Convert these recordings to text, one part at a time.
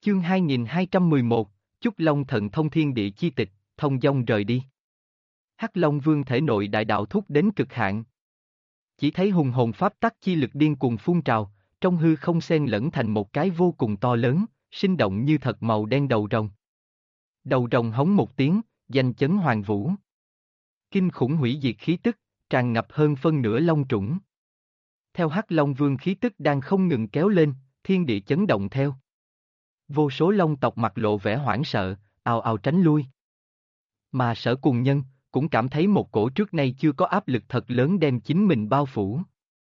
Chương 2211, Chúc Long Thần Thông Thiên Địa Chi Tịch, thông dong rời đi. Hắc Long Vương thể nội đại đạo thúc đến cực hạn. Chỉ thấy hùng hồn pháp tắc chi lực điên cuồng phun trào, trong hư không xen lẫn thành một cái vô cùng to lớn, sinh động như thật màu đen đầu rồng. Đầu rồng hống một tiếng, danh chấn hoàng vũ. Kinh khủng hủy diệt khí tức, tràn ngập hơn phân nửa long trũng. Theo Hắc Long Vương khí tức đang không ngừng kéo lên, thiên địa chấn động theo. Vô số long tộc mặt lộ vẻ hoảng sợ, ào ào tránh lui. Mà Sở Cùng Nhân cũng cảm thấy một cổ trước nay chưa có áp lực thật lớn đem chính mình bao phủ.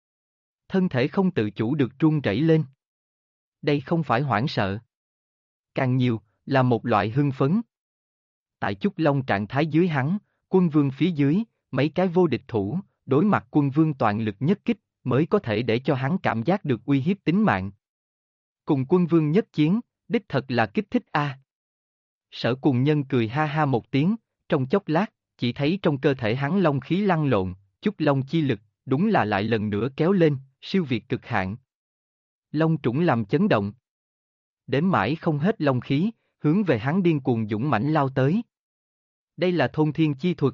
Thân thể không tự chủ được run rẩy lên. Đây không phải hoảng sợ. Càng nhiều, là một loại hưng phấn. Tại Chúc Long trạng thái dưới hắn, Quân Vương phía dưới, mấy cái vô địch thủ, đối mặt Quân Vương toàn lực nhất kích, mới có thể để cho hắn cảm giác được uy hiếp tính mạng. Cùng Quân Vương nhất chiến, đích thật là kích thích a. Sở Cùng Nhân cười ha ha một tiếng, trong chốc lát, chỉ thấy trong cơ thể hắn long khí lăn lộn, Chúc Long chi lực, đúng là lại lần nữa kéo lên, siêu việt cực hạn. Long trũng làm chấn động. Đếm mãi không hết long khí, hướng về hắn điên cuồng dũng mãnh lao tới. Đây là thôn thiên chi thuật.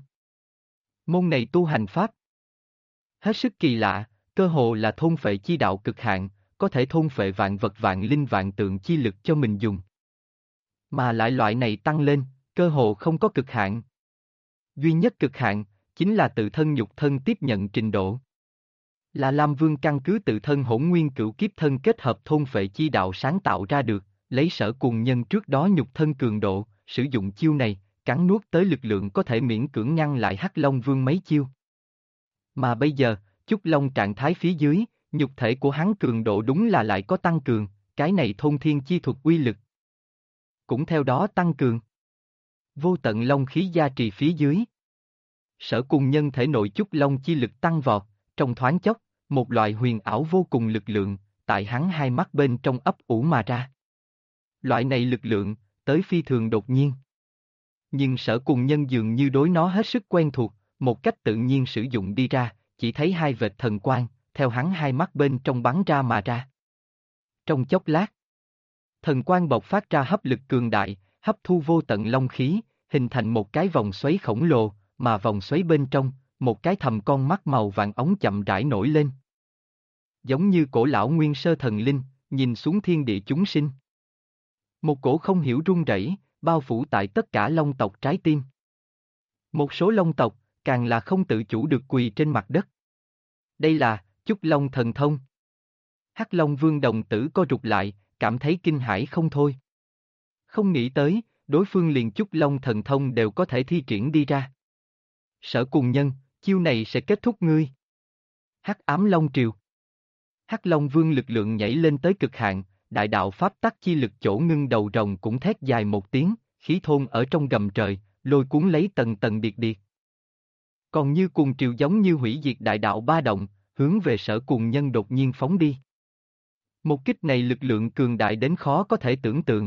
Môn này tu hành pháp. Hết sức kỳ lạ, cơ hồ là thôn phệ chi đạo cực hạn, có thể thôn phệ vạn vật vạn linh vạn tượng chi lực cho mình dùng. Mà lại loại này tăng lên, cơ hồ không có cực hạn. Duy nhất cực hạn, chính là tự thân nhục thân tiếp nhận trình độ. Là Lam Vương căn cứ tự thân hỗn nguyên cửu kiếp thân kết hợp thôn phệ chi đạo sáng tạo ra được, lấy Sở Cùng Nhân trước đó nhục thân cường độ, sử dụng chiêu này, cắn nuốt tới lực lượng có thể miễn cưỡng ngăn lại Hắc Long Vương mấy chiêu. Mà bây giờ, Chúc Long trạng thái phía dưới, nhục thể của hắn cường độ đúng là lại có tăng cường, cái này thôn thiên chi thuật uy lực cũng theo đó tăng cường. Vô tận long khí gia trì phía dưới. Sở Cùng Nhân thể nội Chúc Long chi lực tăng vọt, trong thoáng chốc, một loại huyền ảo vô cùng lực lượng, tại hắn hai mắt bên trong ấp ủ mà ra. Loại này lực lượng, tới phi thường đột nhiên. Nhưng Sở Cùng Nhân dường như đối nó hết sức quen thuộc, một cách tự nhiên sử dụng đi ra, chỉ thấy hai vệt thần quang, theo hắn hai mắt bên trong bắn ra mà ra. Trong chốc lát, thần quang bộc phát ra hấp lực cường đại, hấp thu vô tận long khí, hình thành một cái vòng xoáy khổng lồ, mà vòng xoáy bên trong, một cái thầm con mắt màu vàng ống chậm rãi nổi lên. Giống như cổ lão nguyên sơ thần linh, nhìn xuống thiên địa chúng sinh. Một cổ không hiểu run rẩy, bao phủ tại tất cả long tộc trái tim. Một số long tộc, càng là không tự chủ được quỳ trên mặt đất. Đây là Chúc Long thần thông. Hắc Long Vương đồng tử co rụt lại, cảm thấy kinh hãi không thôi. Không nghĩ tới, đối phương liền Chúc Long thần thông đều có thể thi triển đi ra. Sở Cùng Nhân, chiêu này sẽ kết thúc ngươi. Hắc Ám Long Triều. Hắc Long Vương lực lượng nhảy lên tới cực hạn, đại đạo pháp tắc chi lực chỗ ngưng đầu rồng cũng thét dài một tiếng, khí thôn ở trong gầm trời, lôi cuốn lấy tầng tầng điệt điệt. Còn như cùng triều giống như hủy diệt đại đạo ba động, hướng về Sở Cùng Nhân đột nhiên phóng đi. Một kích này lực lượng cường đại đến khó có thể tưởng tượng.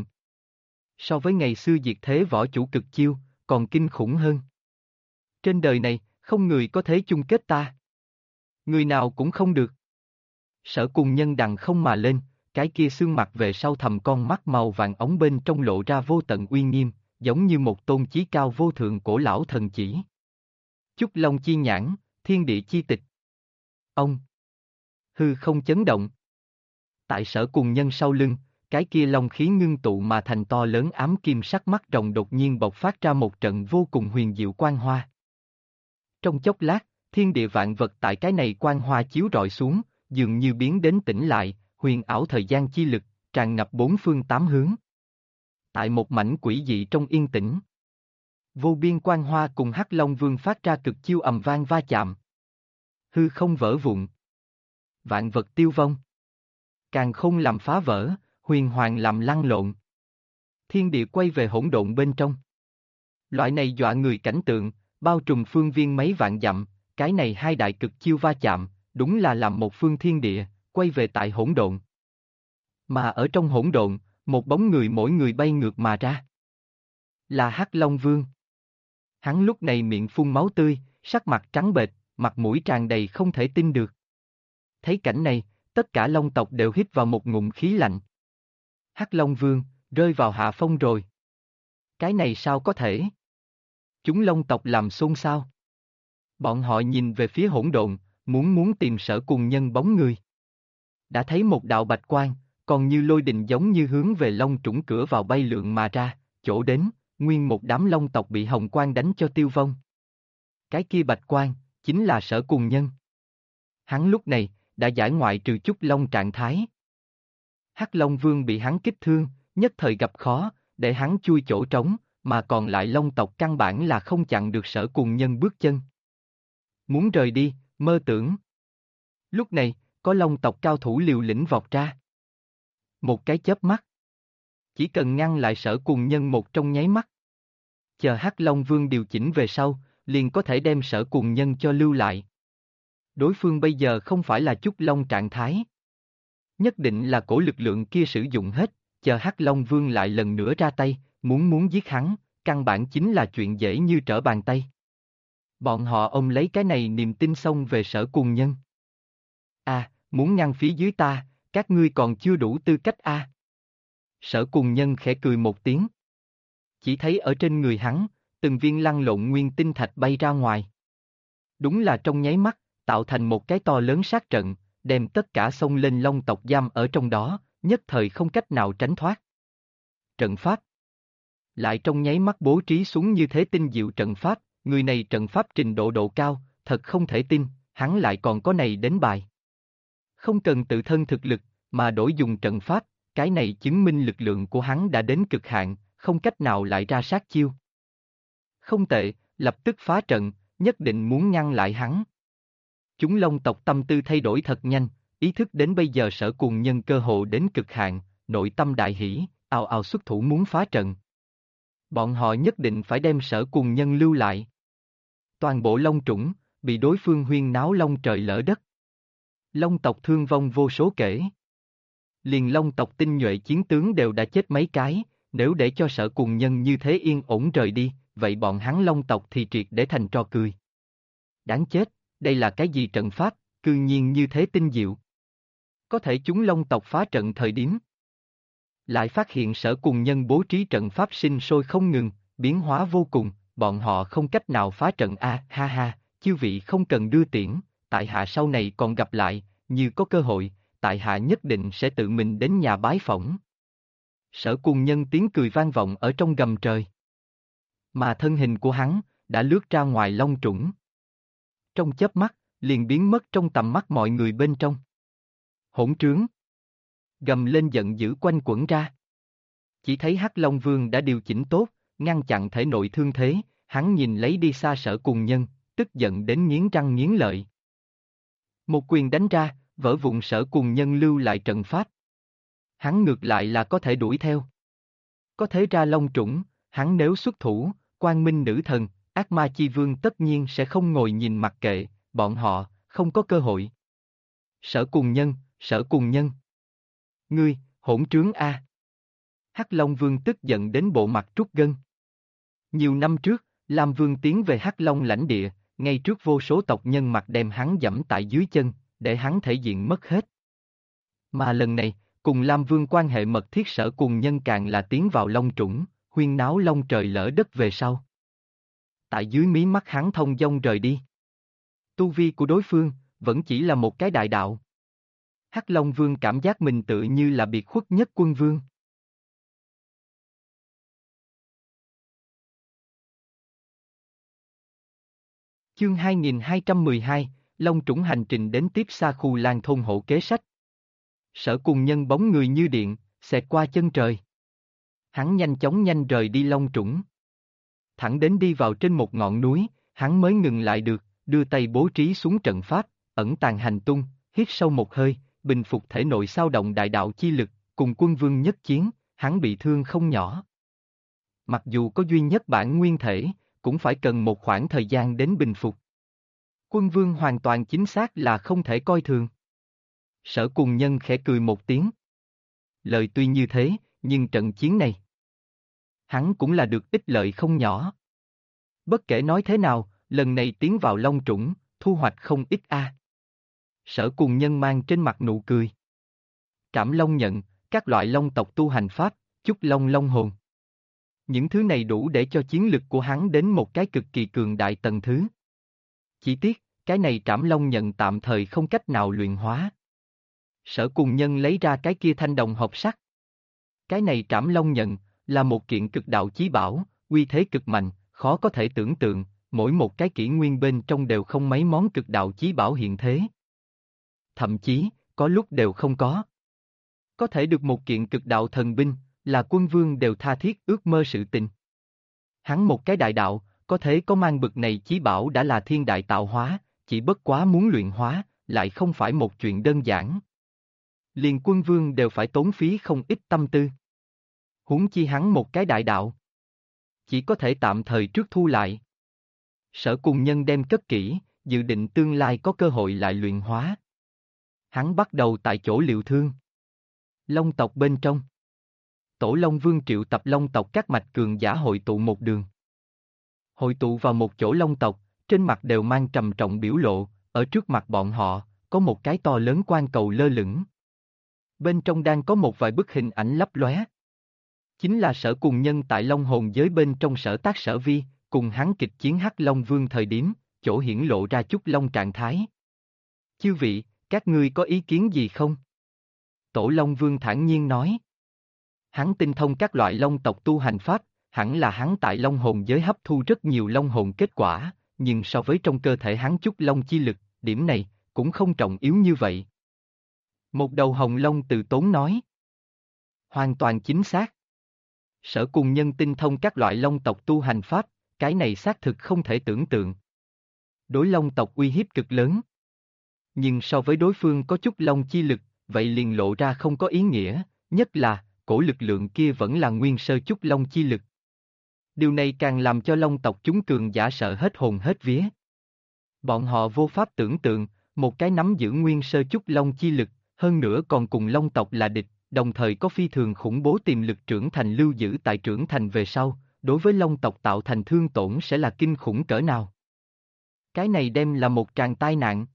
So với ngày xưa diệt thế võ chủ cực chiêu, còn kinh khủng hơn. Trên đời này, không người có thể chung kết ta. Người nào cũng không được. Sở Cùng Nhân đằng không mà lên, cái kia xương mặt về sau thầm con mắt màu vàng ống bên trong lộ ra vô tận uy nghiêm, giống như một tôn chí cao vô thượng cổ lão thần chỉ. Chúc Long chi nhãn, thiên địa chi tịch. Ông. Hư không chấn động. Tại Sở Cùng Nhân sau lưng, cái kia long khí ngưng tụ mà thành to lớn ám kim sắc mắt rồng đột nhiên bộc phát ra một trận vô cùng huyền diệu quang hoa. Trong chốc lát, thiên địa vạn vật tại cái này quang hoa chiếu rọi xuống, dường như biến đến tĩnh lại, huyền ảo thời gian chi lực, tràn ngập bốn phương tám hướng. Tại một mảnh quỷ dị trong yên tĩnh, vô biên quang hoa cùng Hắc Long Vương phát ra cực chiêu ầm vang va chạm. Hư không vỡ vụn. Vạn vật tiêu vong. Càn khôn làm phá vỡ, huyền hoàng làm lăn lộn. Thiên địa quay về hỗn độn bên trong. Loại này dọa người cảnh tượng, bao trùm phương viên mấy vạn dặm, cái này hai đại cực chiêu va chạm, đúng là làm một phương thiên địa, quay về tại hỗn độn. Mà ở trong hỗn độn, một bóng người mỗi người bay ngược mà ra. Là Hắc Long Vương. Hắn lúc này miệng phun máu tươi, sắc mặt trắng bệch, mặt mũi tràn đầy không thể tin được. Thấy cảnh này, tất cả long tộc đều hít vào một ngụm khí lạnh. Hắc Long Vương, rơi vào hạ phong rồi. Cái này sao có thể? Chúng Long tộc làm xôn xao. Bọn họ nhìn về phía hỗn độn, muốn tìm Sở Cùng Nhân bóng người. Đã thấy một đạo bạch quang, còn như lôi đình giống như hướng về Long Trũng cửa vào bay lượn mà ra, chỗ đến, nguyên một đám Long tộc bị hồng quang đánh cho tiêu vong. Cái kia bạch quang, chính là Sở Cùng Nhân. Hắn lúc này, đã giải ngoại trừ Chúc Long trạng thái. Hắc Long Vương bị hắn kích thương, nhất thời gặp khó, để hắn chui chỗ trống, mà còn lại Long tộc căn bản là không chặn được Sở Cùng Nhân bước chân. Muốn rời đi, mơ tưởng. Lúc này, có Long tộc cao thủ liều lĩnh vọt ra. Một cái chớp mắt. Chỉ cần ngăn lại Sở Cùng Nhân một trong nháy mắt. Chờ Hắc Long Vương điều chỉnh về sau, liền có thể đem Sở Cùng Nhân cho lưu lại. Đối phương bây giờ không phải là Chúc Long trạng thái. Nhất định là cổ lực lượng kia sử dụng hết, chờ Hắc Long Vương lại lần nữa ra tay, muốn giết hắn, căn bản chính là chuyện dễ như trở bàn tay. Bọn họ ôm lấy cái này niềm tin xông về Sở Cùng Nhân. Muốn ngăn phía dưới ta, các ngươi còn chưa đủ tư cách Sở Cùng Nhân khẽ cười một tiếng. Chỉ thấy ở trên người hắn, từng viên lăn lộn nguyên tinh thạch bay ra ngoài. Đúng là trong nháy mắt, tạo thành một cái to lớn sát trận, đem tất cả xông lên Long tộc giam ở trong đó, nhất thời không cách nào tránh thoát. Trận pháp. Lại trong nháy mắt bố trí xuống như thế tinh diệu trận pháp, người này trận pháp trình độ độ cao, thật không thể tin, hắn lại còn có này đến bài. Không cần tự thân thực lực, mà đổi dùng trận pháp, cái này chứng minh lực lượng của hắn đã đến cực hạn, không cách nào lại ra sát chiêu. Không tệ, lập tức phá trận, nhất định muốn ngăn lại hắn. Chúng Long tộc tâm tư thay đổi thật nhanh, ý thức đến bây giờ Sở Cùng Nhân cơ hội đến cực hạn, nội tâm đại hỷ, ào ào xuất thủ muốn phá trận. Bọn họ nhất định phải đem Sở Cùng Nhân lưu lại. Toàn bộ Long Trũng, bị đối phương huyên náo long trời lỡ đất. Long tộc thương vong vô số kể. Liền Long tộc tinh nhuệ chiến tướng đều đã chết mấy cái, nếu để cho Sở Cùng Nhân như thế yên ổn rời đi, vậy bọn hắn Long tộc thì triệt để thành trò cười. Đáng chết, đây là cái gì trận pháp, cư nhiên như thế tinh diệu. Có thể chúng Long tộc phá trận thời điểm. Lại phát hiện Sở Cùng Nhân bố trí trận pháp sinh sôi không ngừng, biến hóa vô cùng, bọn họ không cách nào phá trận ha ha, chư vị không cần đưa tiễn, tại hạ sau này còn gặp lại, như có cơ hội, tại hạ nhất định sẽ tự mình đến nhà bái phỏng. Sở Cùng Nhân tiếng cười vang vọng ở trong gầm trời. Mà thân hình của hắn, đã lướt ra ngoài Long Trũng. Trong chớp mắt, liền biến mất trong tầm mắt mọi người bên trong. Hỗn trướng. Gầm lên giận dữ quanh quẩn ra. Chỉ thấy Hắc Long Vương đã điều chỉnh tốt, ngăn chặn thể nội thương thế, hắn nhìn lấy đi xa Sở Cùng Nhân, tức giận đến nghiến răng nghiến lợi. Một quyền đánh ra, vỡ vụn Sở Cùng Nhân lưu lại trận pháp. Hắn ngược lại là có thể đuổi theo. Có thế ra Long Trũng, hắn nếu xuất thủ, Quang Minh Nữ Thần, Ác Ma Chi Vương tất nhiên sẽ không ngồi nhìn mặc kệ, bọn họ, không có cơ hội. Sở Cùng Nhân, Sở Cùng Nhân. Ngươi, hỗn trướng Hắc Long Vương tức giận đến bộ mặt trút gân. Nhiều năm trước, Lam Vương tiến về Hắc Long lãnh địa, ngay trước vô số tộc nhân mặt đem hắn dẫm tại dưới chân, để hắn thể diện mất hết. Mà lần này, cùng Lam Vương quan hệ mật thiết Sở Cùng Nhân càng là tiến vào Long Trũng, huyên náo long trời lỡ đất về sau. Tại dưới mí mắt hắn thông dong rời đi. Tu vi của đối phương, vẫn chỉ là một cái đại đạo. Hắc Long Vương cảm giác mình tự như là biệt khuất nhất quân vương. Chương 2212, Long Trũng hành trình đến tiếp xa khu Lan thôn hộ kế sách. Sở Cùng Nhân bóng người như điện, xẹt qua chân trời. Hắn nhanh chóng rời đi Long Trũng. Thẳng đến đi vào trên một ngọn núi, hắn mới ngừng lại được, đưa tay bố trí xuống trận pháp, ẩn tàng hành tung, hít sâu một hơi, bình phục thể nội xao động đại đạo chi lực, cùng quân vương nhất chiến, hắn bị thương không nhỏ. Mặc dù có duy nhất bản nguyên thể, cũng phải cần một khoảng thời gian đến bình phục. Quân vương hoàn toàn chính xác là không thể coi thường. Sở Cùng Nhân khẽ cười một tiếng. Lời tuy như thế, nhưng trận chiến này, hắn cũng là được ích lợi không nhỏ. Bất kể nói thế nào, lần này tiến vào Long Trũng, thu hoạch không ít Sở Cùng Nhân mang trên mặt nụ cười. Trảm Long nhận, các loại long tộc tu hành pháp, Chúc Long Long hồn. Những thứ này đủ để cho chiến lực của hắn đến một cái cực kỳ cường đại tầng thứ. Chỉ tiếc, cái này Trảm Long nhận tạm thời không cách nào luyện hóa. Sở Cùng Nhân lấy ra cái kia thanh đồng hộp sắt. Cái này Trảm Long nhận, là một kiện cực đạo chí bảo, uy thế cực mạnh, khó có thể tưởng tượng, mỗi một cái kỷ nguyên bên trong đều không mấy món cực đạo chí bảo hiện thế. Thậm chí, có lúc đều không có. Có thể được một kiện cực đạo thần binh, là quân vương đều tha thiết ước mơ sự tình. Hắn một cái đại đạo, có thể có mang bực này chí bảo đã là thiên đại tạo hóa, chỉ bất quá muốn luyện hóa, lại không phải một chuyện đơn giản. Liền quân vương đều phải tốn phí không ít tâm tư. Huống chi hắn một cái đại đạo. Chỉ có thể tạm thời trước thu lại. Sở Cùng Nhân đem cất kỹ, dự định tương lai có cơ hội lại luyện hóa. Hắn bắt đầu tại chỗ liệu thương. Long tộc bên trong. Tổ Long Vương triệu tập Long tộc các mạch cường giả hội tụ một đường. Hội tụ vào một chỗ Long tộc, trên mặt đều mang trầm trọng biểu lộ, ở trước mặt bọn họ, có một cái to lớn quan cầu lơ lửng. Bên trong đang có một vài bức hình ảnh lấp lóe. Chính là Sở Cùng Nhân tại Long hồn giới bên trong Sở Tác Sở Vi, cùng hắn kịch chiến Hắc Long Vương thời điểm, chỗ hiển lộ ra chút Long trạng thái. Chư vị, các ngươi có ý kiến gì không? Tổ Long Vương thản nhiên nói. Hắn tinh thông các loại Long tộc tu hành pháp, hẳn là hắn tại Long hồn giới hấp thu rất nhiều Long hồn kết quả, nhưng so với trong cơ thể hắn chút Long chi lực, điểm này, cũng không trọng yếu như vậy. Một đầu hồng Long từ tốn nói. Hoàn toàn chính xác. Sở Cùng Nhân tinh thông các loại Long tộc tu hành pháp, cái này xác thực không thể tưởng tượng. Đối Long tộc uy hiếp cực lớn. Nhưng so với đối phương có chút Long chi lực, vậy liền lộ ra không có ý nghĩa, nhất là, cổ lực lượng kia vẫn là nguyên sơ chút Long chi lực. Điều này càng làm cho Long tộc chúng cường giả sợ hết hồn hết vía. Bọn họ vô pháp tưởng tượng, một cái nắm giữ nguyên sơ chút Long chi lực, hơn nữa còn cùng Long tộc là địch, đồng thời có phi thường khủng bố tiềm lực trưởng thành lưu giữ tại trưởng thành về sau, đối với Long tộc tạo thành thương tổn sẽ là kinh khủng cỡ nào. Cái này đem là một tràng tai nạn.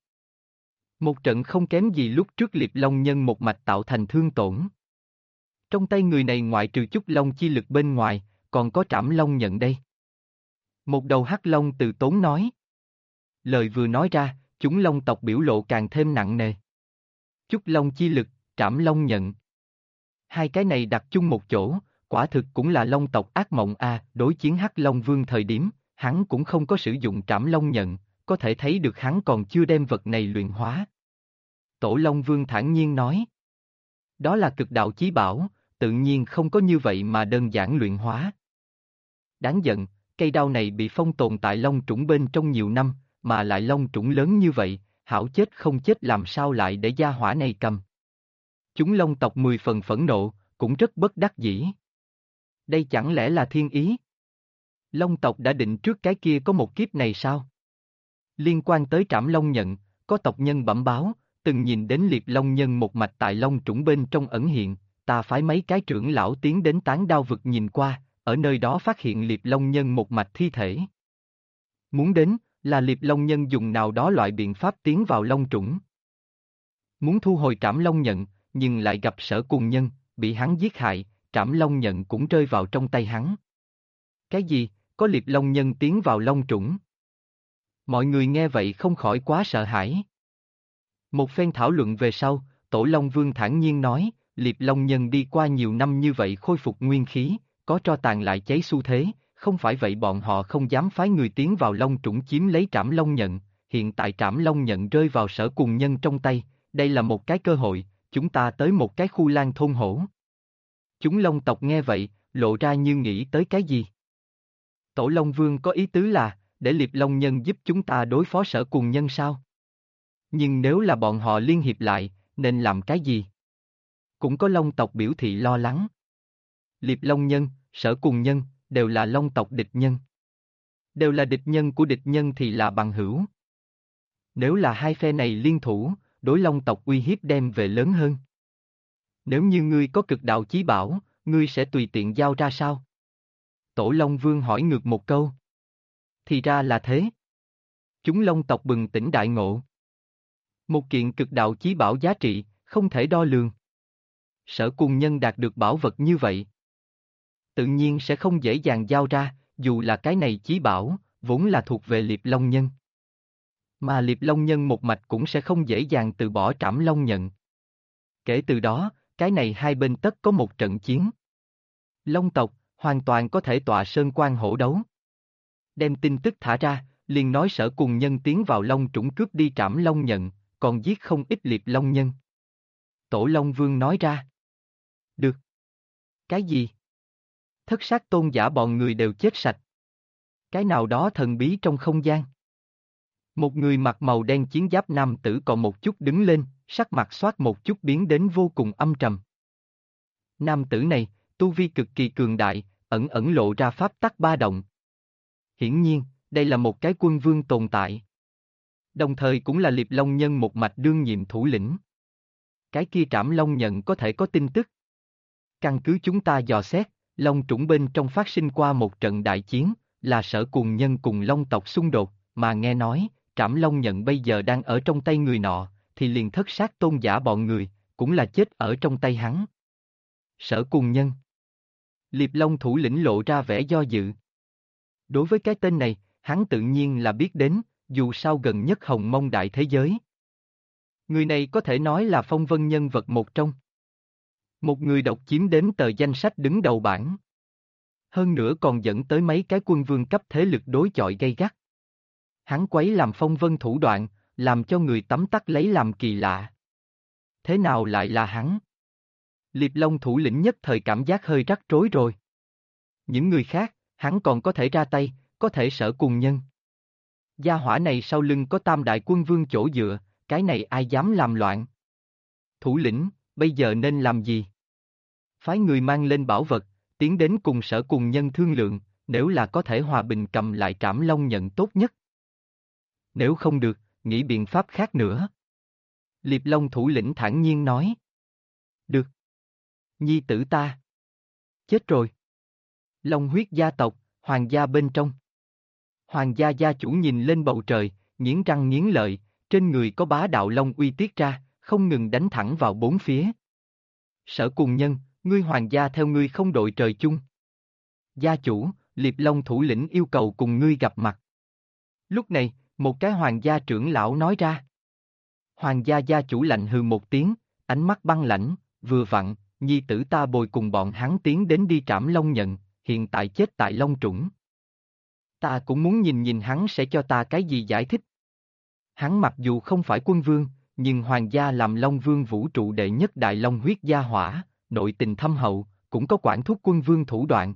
Một trận không kém gì lúc trước Liệp Long Nhân một mạch tạo thành thương tổn. Trong tay người này ngoại trừ chút Long chi lực bên ngoài, còn có Trảm Long nhận đây. Một đầu hắc Long từ tốn nói. Lời vừa nói ra, chúng Long tộc biểu lộ càng thêm nặng nề. Chút Long chi lực, Trảm Long nhận. Hai cái này đặt chung một chỗ, quả thực cũng là Long tộc ác mộng a. Đối chiến Hắc Long Vương thời điểm, hắn cũng không có sử dụng Trảm Long nhận, có thể thấy được hắn còn chưa đem vật này luyện hóa. Tổ Long Vương thản nhiên nói. Đó là cực đạo chí bảo, tự nhiên không có như vậy mà đơn giản luyện hóa. Đáng giận, cây đao này bị phong tồn tại Long trũng bên trong nhiều năm, mà lại Long trũng lớn như vậy, hảo chết không chết làm sao lại để gia hỏa này cầm. Chúng Long tộc 10 phần phẫn nộ, cũng rất bất đắc dĩ. Đây chẳng lẽ là thiên ý? Long tộc đã định trước cái kia có một kiếp này sao? Liên quan tới Trảm Long nhận, có tộc nhân bẩm báo, từng nhìn đến Liệp Long Nhân một mạch tại Long trũng bên trong ẩn hiện, ta phái mấy cái trưởng lão tiến đến Tán Đao vực nhìn qua, ở nơi đó phát hiện Liệp Long Nhân một mạch thi thể. Muốn đến, là Liệp Long Nhân dùng nào đó loại biện pháp tiến vào Long trũng. Muốn thu hồi Trảm Long nhận, nhưng lại gặp Sở Cùng Nhân, bị hắn giết hại, Trảm Long nhận cũng rơi vào trong tay hắn. Cái gì, có Liệp Long Nhân tiến vào Long trũng? Mọi người nghe vậy không khỏi quá sợ hãi. Một phen thảo luận về sau, Tổ Long Vương thản nhiên nói, Liệp Long Nhân đi qua nhiều năm như vậy khôi phục nguyên khí, có tro tàn lại cháy xu thế, không phải vậy bọn họ không dám phái người tiến vào Long trũng chiếm lấy Trảm Long nhận, hiện tại Trảm Long nhận rơi vào Sở Cùng Nhân trong tay, đây là một cái cơ hội, chúng ta tới một cái khu lang thôn hổ. Chúng Long tộc nghe vậy, lộ ra như nghĩ tới cái gì. Tổ Long Vương có ý tứ là, để Liệp Long Nhân giúp chúng ta đối phó Sở Cùng Nhân sao? Nhưng nếu là bọn họ liên hiệp lại, nên làm cái gì? Cũng có Long tộc biểu thị lo lắng. Liệp Long Nhân, Sở Cùng Nhân, đều là Long tộc địch nhân. Đều là địch nhân của địch nhân thì là bằng hữu. Nếu là hai phe này liên thủ, đối Long tộc uy hiếp đem về lớn hơn. Nếu như ngươi có cực đạo chí bảo, ngươi sẽ tùy tiện giao ra sao? Tổ Long Vương hỏi ngược một câu. Thì ra là thế. Chúng Long tộc bừng tỉnh đại ngộ. Một kiện cực đạo chí bảo giá trị, không thể đo lường. Sở Cùng Nhân đạt được bảo vật như vậy. tự nhiên sẽ không dễ dàng giao ra, dù là cái này chí bảo, vốn là thuộc về Liệp Long Nhân. Mà Liệp Long Nhân một mạch cũng sẽ không dễ dàng từ bỏ Trảm Long Nhận. Kể từ đó, cái này hai bên tất có một trận chiến. Long tộc, hoàn toàn có thể tọa sơn quan hổ đấu. Đem tin tức thả ra, liền nói Sở Cùng Nhân tiến vào Long Trũng cướp đi Trảm Long Nhận, còn giết không ít Liệp Long Nhân. Tổ Long Vương nói ra. Được. Cái gì? Thất sát tôn giả bọn người đều chết sạch. Cái nào đó thần bí trong không gian. Một người mặc màu đen chiến giáp nam tử còn một chút đứng lên, sắc mặt xoát một chút biến đến vô cùng âm trầm. Nam tử này, tu vi cực kỳ cường đại, ẩn ẩn lộ ra pháp tắc ba động. Hiển nhiên, đây là một cái quân vương tồn tại. Đồng thời cũng là Liệp Long Nhân một mạch đương nhiệm thủ lĩnh. Cái kia Trảm Long Nhận có thể có tin tức. Căn cứ chúng ta dò xét, Long Trũng bên trong phát sinh qua một trận đại chiến, là Sở Cùng Nhân cùng Long tộc xung đột, mà nghe nói, Trảm Long Nhận bây giờ đang ở trong tay người nọ, thì liền thất sát tôn giả bọn người, cũng là chết ở trong tay hắn. Sở Cùng Nhân. Liệp Long thủ lĩnh lộ ra vẻ do dự. Đối với cái tên này, hắn tự nhiên là biết đến, dù sao gần nhất hồng mông đại thế giới. Người này có thể nói là phong vân nhân vật một trong. Một người độc chiếm đến tờ danh sách đứng đầu bảng. Hơn nữa còn dẫn tới mấy cái quân vương cấp thế lực đối chọi gay gắt. Hắn quấy làm phong vân thủ đoạn, làm cho người tấm tắc lấy làm kỳ lạ. Thế nào lại là hắn? Liệp Long thủ lĩnh nhất thời cảm giác hơi rắc rối rồi. Những người khác, hắn còn có thể ra tay, có thể Sở Cùng Nhân. Gia hỏa này sau lưng có tam đại quân vương chỗ dựa, cái này ai dám làm loạn? Thủ lĩnh, bây giờ nên làm gì? Phái người mang lên bảo vật, tiến đến cùng Sở Cùng Nhân thương lượng, nếu là có thể hòa bình cầm lại Trảm Long Nhận tốt nhất. Nếu không được, nghĩ biện pháp khác nữa. Liệp Long thủ lĩnh thản nhiên nói. Được. Nhi tử ta. Chết rồi. Long huyết gia tộc, hoàng gia bên trong. Hoàng gia gia chủ nhìn lên bầu trời, nghiến răng nghiến lợi, trên người có bá đạo long uy tiết ra, không ngừng đánh thẳng vào bốn phía. Sở Cùng Nhân, ngươi hoàng gia theo ngươi không đội trời chung. Gia chủ, Liệp Long thủ lĩnh yêu cầu cùng ngươi gặp mặt. Lúc này, một cái hoàng gia trưởng lão nói ra. Hoàng gia gia chủ lạnh hừ một tiếng, ánh mắt băng lãnh, vừa vặn, nhi tử ta bồi cùng bọn hắn tiến đến đi Trảm Long Nhận, hiện tại chết tại Long Trũng. Ta cũng muốn nhìn nhìn hắn sẽ cho ta cái gì giải thích. Hắn mặc dù không phải quân vương, nhưng hoàng gia làm Long Vương vũ trụ đệ nhất đại long huyết gia hỏa, nội tình thâm hậu, cũng có quản thúc quân vương thủ đoạn.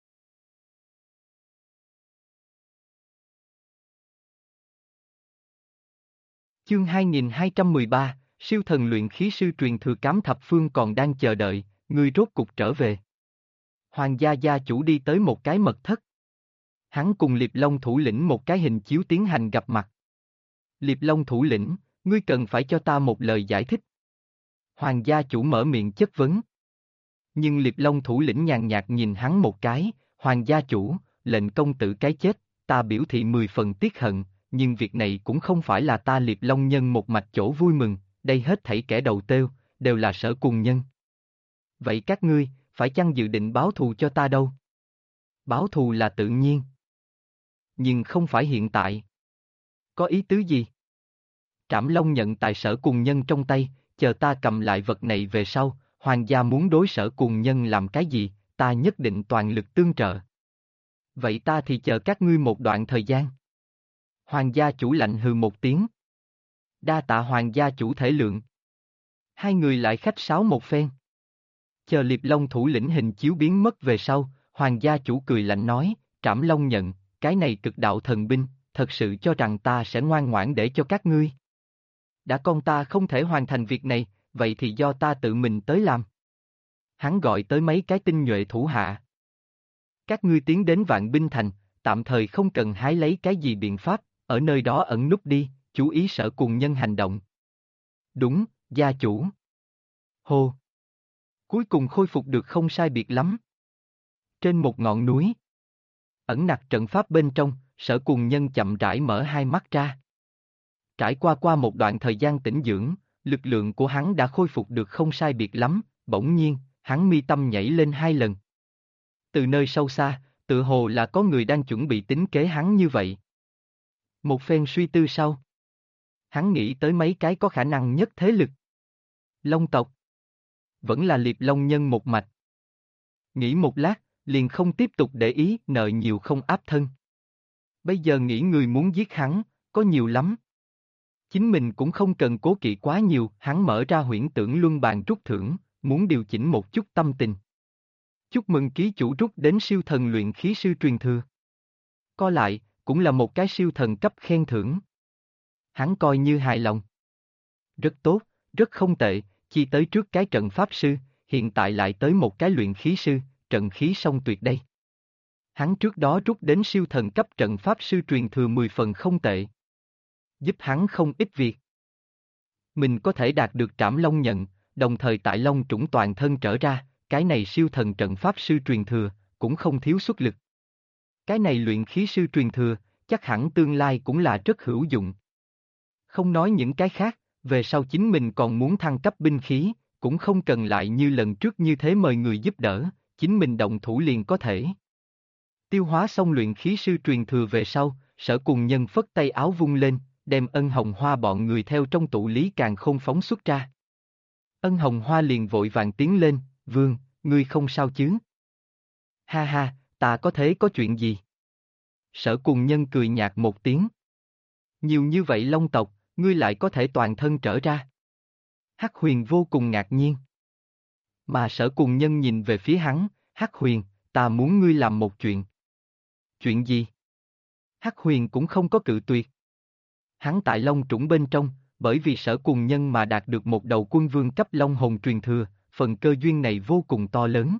Chương 2213, siêu thần luyện khí sư truyền thừa Cám Thập Phương còn đang chờ đợi, ngươi rốt cục trở về. Hoàng gia gia chủ đi tới một cái mật thất. Hắn cùng Liệp Long thủ lĩnh một cái hình chiếu tiến hành gặp mặt. Liệp Long thủ lĩnh, ngươi cần phải cho ta một lời giải thích. Hoàng gia chủ mở miệng chất vấn. Nhưng Liệp Long thủ lĩnh nhàn nhạt nhìn hắn một cái, Hoàng gia chủ, lệnh công tử cái chết, ta biểu thị 10 phần tiếc hận, nhưng việc này cũng không phải là ta Liệp Long nhân một mạch chỗ vui mừng, đây hết thảy kẻ đầu têu, đều là Sở Cùng Nhân. Vậy các ngươi, phải chăng dự định báo thù cho ta đâu? Báo thù là tự nhiên. Nhưng không phải hiện tại. Có ý tứ gì? Trảm Long Nhận tại Sở Cùng Nhân trong tay, chờ ta cầm lại vật này về sau, hoàng gia muốn đối Sở Cùng Nhân làm cái gì, ta nhất định toàn lực tương trợ. Vậy ta thì chờ các ngươi một đoạn thời gian. Hoàng gia chủ lạnh hừ một tiếng. Đa tạ hoàng gia chủ thể lượng. Hai người lại khách sáo một phen. Chờ Liệp Long thủ lĩnh hình chiếu biến mất về sau, hoàng gia chủ cười lạnh nói, Trảm Long Nhận, cái này cực đạo thần binh, thật sự cho rằng ta sẽ ngoan ngoãn để cho các ngươi. Đã con ta không thể hoàn thành việc này, vậy thì do ta tự mình tới làm. Hắn gọi tới mấy cái tinh nhuệ thủ hạ. Các ngươi tiến đến Vạn Binh Thành, tạm thời không cần hái lấy cái gì biện pháp, ở nơi đó ẩn núp đi, chú ý Sở Cùng Nhân hành động. Đúng, gia chủ. Hô. Cuối cùng khôi phục được không sai biệt lắm. Trên một ngọn núi. Ẩn nặc trận pháp bên trong, Sở Cùng Nhân chậm rãi mở hai mắt ra. Trải qua một đoạn thời gian tĩnh dưỡng, lực lượng của hắn đã khôi phục được không sai biệt lắm, bỗng nhiên, hắn mi tâm nhảy lên 2 lần. Từ nơi sâu xa, tự hồ là có người đang chuẩn bị tính kế hắn như vậy. Một phen suy tư sau, hắn nghĩ tới mấy cái có khả năng nhất thế lực. Long tộc. Vẫn là Liệp Long nhân một mạch. Nghĩ một lát, liền không tiếp tục để ý, nợ nhiều không áp thân. Bây giờ nghĩ người muốn giết hắn, có nhiều lắm. Chính mình cũng không cần cố kỵ quá nhiều, hắn mở ra huyễn tưởng luân bàn rút thưởng, muốn điều chỉnh một chút tâm tình. Chúc mừng ký chủ rút đến siêu thần luyện khí sư truyền thừa. Co lại, cũng là một cái siêu thần cấp khen thưởng. Hắn coi như hài lòng. Rất tốt, rất không tệ, chi tới trước cái trận pháp sư, hiện tại lại tới một cái luyện khí sư, trận khí song tuyệt đây. Hắn trước đó rút đến siêu thần cấp trận pháp sư truyền thừa 10 phần không tệ. Giúp hắn không ít việc. Mình có thể đạt được Trảm Long nhận, đồng thời tại Long trũng toàn thân trở ra, cái này siêu thần trận pháp sư truyền thừa, cũng không thiếu xuất lực. Cái này luyện khí sư truyền thừa, chắc hẳn tương lai cũng là rất hữu dụng. Không nói những cái khác, về sau chính mình còn muốn thăng cấp binh khí, cũng không cần lại như lần trước như thế mời người giúp đỡ, chính mình động thủ liền có thể. Tiêu hóa xong luyện khí sư truyền thừa về sau, Sở Cùng Nhân phất tay áo vung lên, đem Ân Hồng Hoa bọn người theo trong tụ lý càn khôn phóng xuất ra. Ân Hồng Hoa liền vội vàng tiến lên, Vương, ngươi không sao chứ? Ha ha, ta có thế có chuyện gì? Sở Cùng Nhân cười nhạt một tiếng. Nhiều như vậy Long tộc, ngươi lại có thể toàn thân trở ra. Hắc Huyền vô cùng ngạc nhiên. Mà Sở Cùng Nhân nhìn về phía hắn, Hắc Huyền, ta muốn ngươi làm một chuyện. Chuyện gì? Hắc Huyền cũng không có cự tuyệt. Hắn tại Long trũng bên trong, bởi vì Sở Cùng Nhân mà đạt được một đầu quân vương cấp Long hồn truyền thừa, phần cơ duyên này vô cùng to lớn.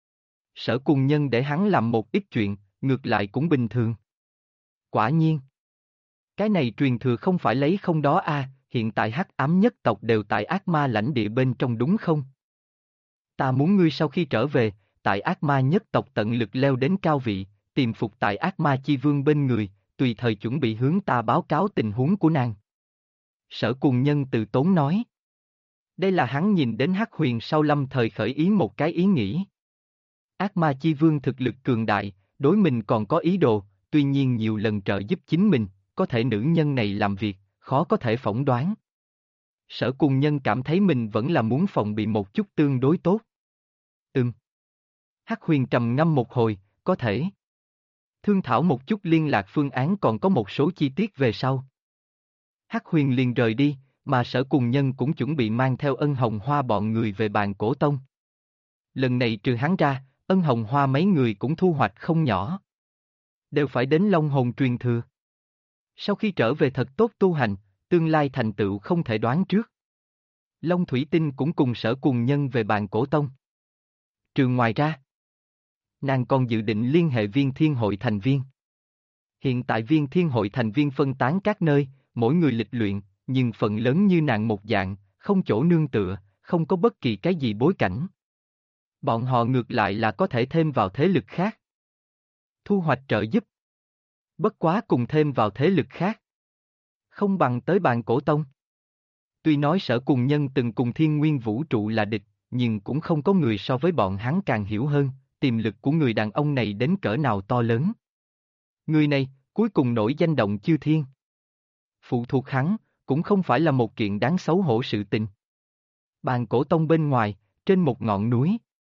Sở Cùng Nhân để hắn làm một ít chuyện, ngược lại cũng bình thường. Quả nhiên. Cái này truyền thừa không phải lấy không đó hiện tại Hắc Ám nhất tộc đều tại ác ma lãnh địa bên trong đúng không? Ta muốn ngươi sau khi trở về, tại ác ma nhất tộc tận lực leo đến cao vị, tìm phục tại ác ma chi vương bên người, tùy thời chuẩn bị hướng ta báo cáo tình huống của nàng. Sở Cùng Nhân từ tốn nói. Đây là hắn nhìn đến Hắc Huyền sau lâm thời khởi ý một cái ý nghĩ. Ác ma chi vương thực lực cường đại, đối mình còn có ý đồ, tuy nhiên nhiều lần trợ giúp chính mình, có thể nữ nhân này làm việc, khó có thể phỏng đoán. Sở Cùng Nhân cảm thấy mình vẫn là muốn phòng bị một chút tương đối tốt. Hắc Huyền trầm ngâm một hồi, có thể. Thương thảo một chút liên lạc phương án còn có một số chi tiết về sau. Hắc Huyền liền rời đi, mà Sở Cùng Nhân cũng chuẩn bị mang theo Ân Hồng Hoa bọn người về bàn cổ tông. Lần này trừ hắn ra, Ân Hồng Hoa mấy người cũng thu hoạch không nhỏ. Đều phải đến Long hồn truyền thừa. Sau khi trở về thật tốt tu hành, tương lai thành tựu không thể đoán trước. Long Thủy Tinh cũng cùng Sở Cùng Nhân về bàn cổ tông. Trừ ngoài ra, nàng còn dự định liên hệ viên thiên hội thành viên. Hiện tại viên thiên hội thành viên phân tán các nơi, mỗi người lịch luyện, nhưng phần lớn như nàng một dạng, không chỗ nương tựa, không có bất kỳ cái gì bối cảnh. Bọn họ ngược lại là có thể thêm vào thế lực khác. Thu hoạch trợ giúp. Bất quá cùng thêm vào thế lực khác. Không bằng tới bàn cổ tông. Tuy nói Sở Cùng Nhân từng cùng thiên nguyên vũ trụ là địch, nhưng cũng không có người so với bọn hắn càng hiểu hơn, tiềm lực của người đàn ông này đến cỡ nào to lớn. Người này, cuối cùng nổi danh động chư thiên. Phụ thuộc hắn, cũng không phải là một kiện đáng xấu hổ sự tình. Bàn cổ tông bên ngoài, trên một ngọn núi.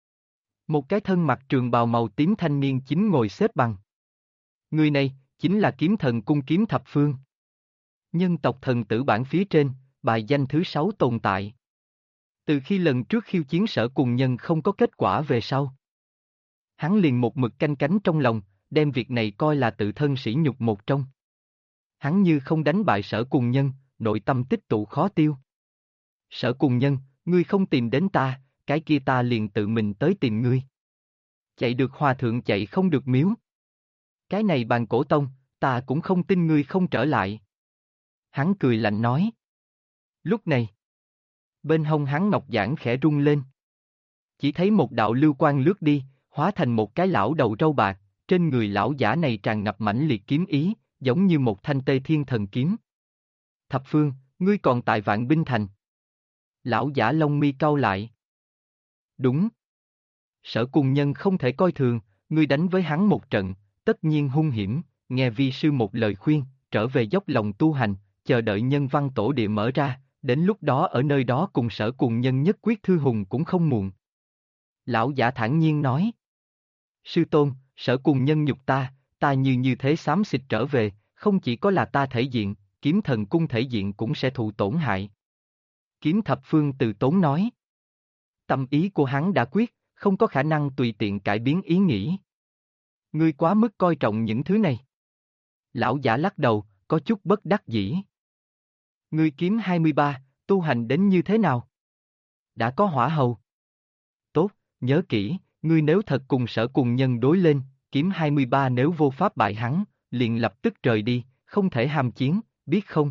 Một cái thân mặc trường bào màu tím thanh niên chính ngồi xếp bằng. Người này, chính là kiếm thần cung kiếm thập phương. Nhân tộc thần tử bản phía trên, bài danh thứ 6 tồn tại. Từ khi lần trước khiêu chiến Sở Cùng Nhân không có kết quả về sau. Hắn liền một mực canh cánh trong lòng, đem việc này coi là tự thân sỉ nhục một trong. Hắn như không đánh bại Sở Cùng Nhân, nội tâm tích tụ khó tiêu. Sở Cùng Nhân, ngươi không tìm đến ta, cái kia ta liền tự mình tới tìm ngươi. Chạy được hòa thượng chạy không được miếu. Cái này bàn cổ tông, ta cũng không tin ngươi không trở lại. Hắn cười lạnh nói. Lúc này, bên hông hắn ngọc giản khẽ rung lên. Chỉ thấy một đạo lưu quang lướt đi, hóa thành một cái lão đầu râu bạc, trên người lão giả này tràn ngập mãnh liệt kiếm ý, giống như một thanh Tê Thiên Thần kiếm. Thập Phương, ngươi còn tại Vạn Binh Thành. Lão giả lông mi cau lại. Đúng. Sở Cùng Nhân không thể coi thường, ngươi đánh với hắn một trận, tất nhiên hung hiểm, nghe vi sư một lời khuyên, trở về dốc lòng tu hành, chờ đợi nhân văn tổ địa mở ra, đến lúc đó ở nơi đó cùng Sở Cùng Nhân nhất quyết thư hùng cũng không muộn. Lão giả thản nhiên nói. Sư tôn, Sở Cùng Nhân nhục ta như thế xám xịt trở về, không chỉ có là ta thể diện, Kiếm Thần Cung thể diện cũng sẽ thụ tổn hại. Kiếm Thập Phương từ tốn nói. Tâm ý của hắn đã quyết, không có khả năng tùy tiện cải biến ý nghĩ. Ngươi quá mức coi trọng những thứ này. Lão giả lắc đầu, có chút bất đắc dĩ. Ngươi kiếm 23, tu hành đến như thế nào? Đã có hỏa hầu. Tốt, nhớ kỹ, ngươi nếu thật cùng Sở Cùng Nhân đối lên, kiếm 23 nếu vô pháp bại hắn, liền lập tức rời đi, không thể ham chiến, biết không?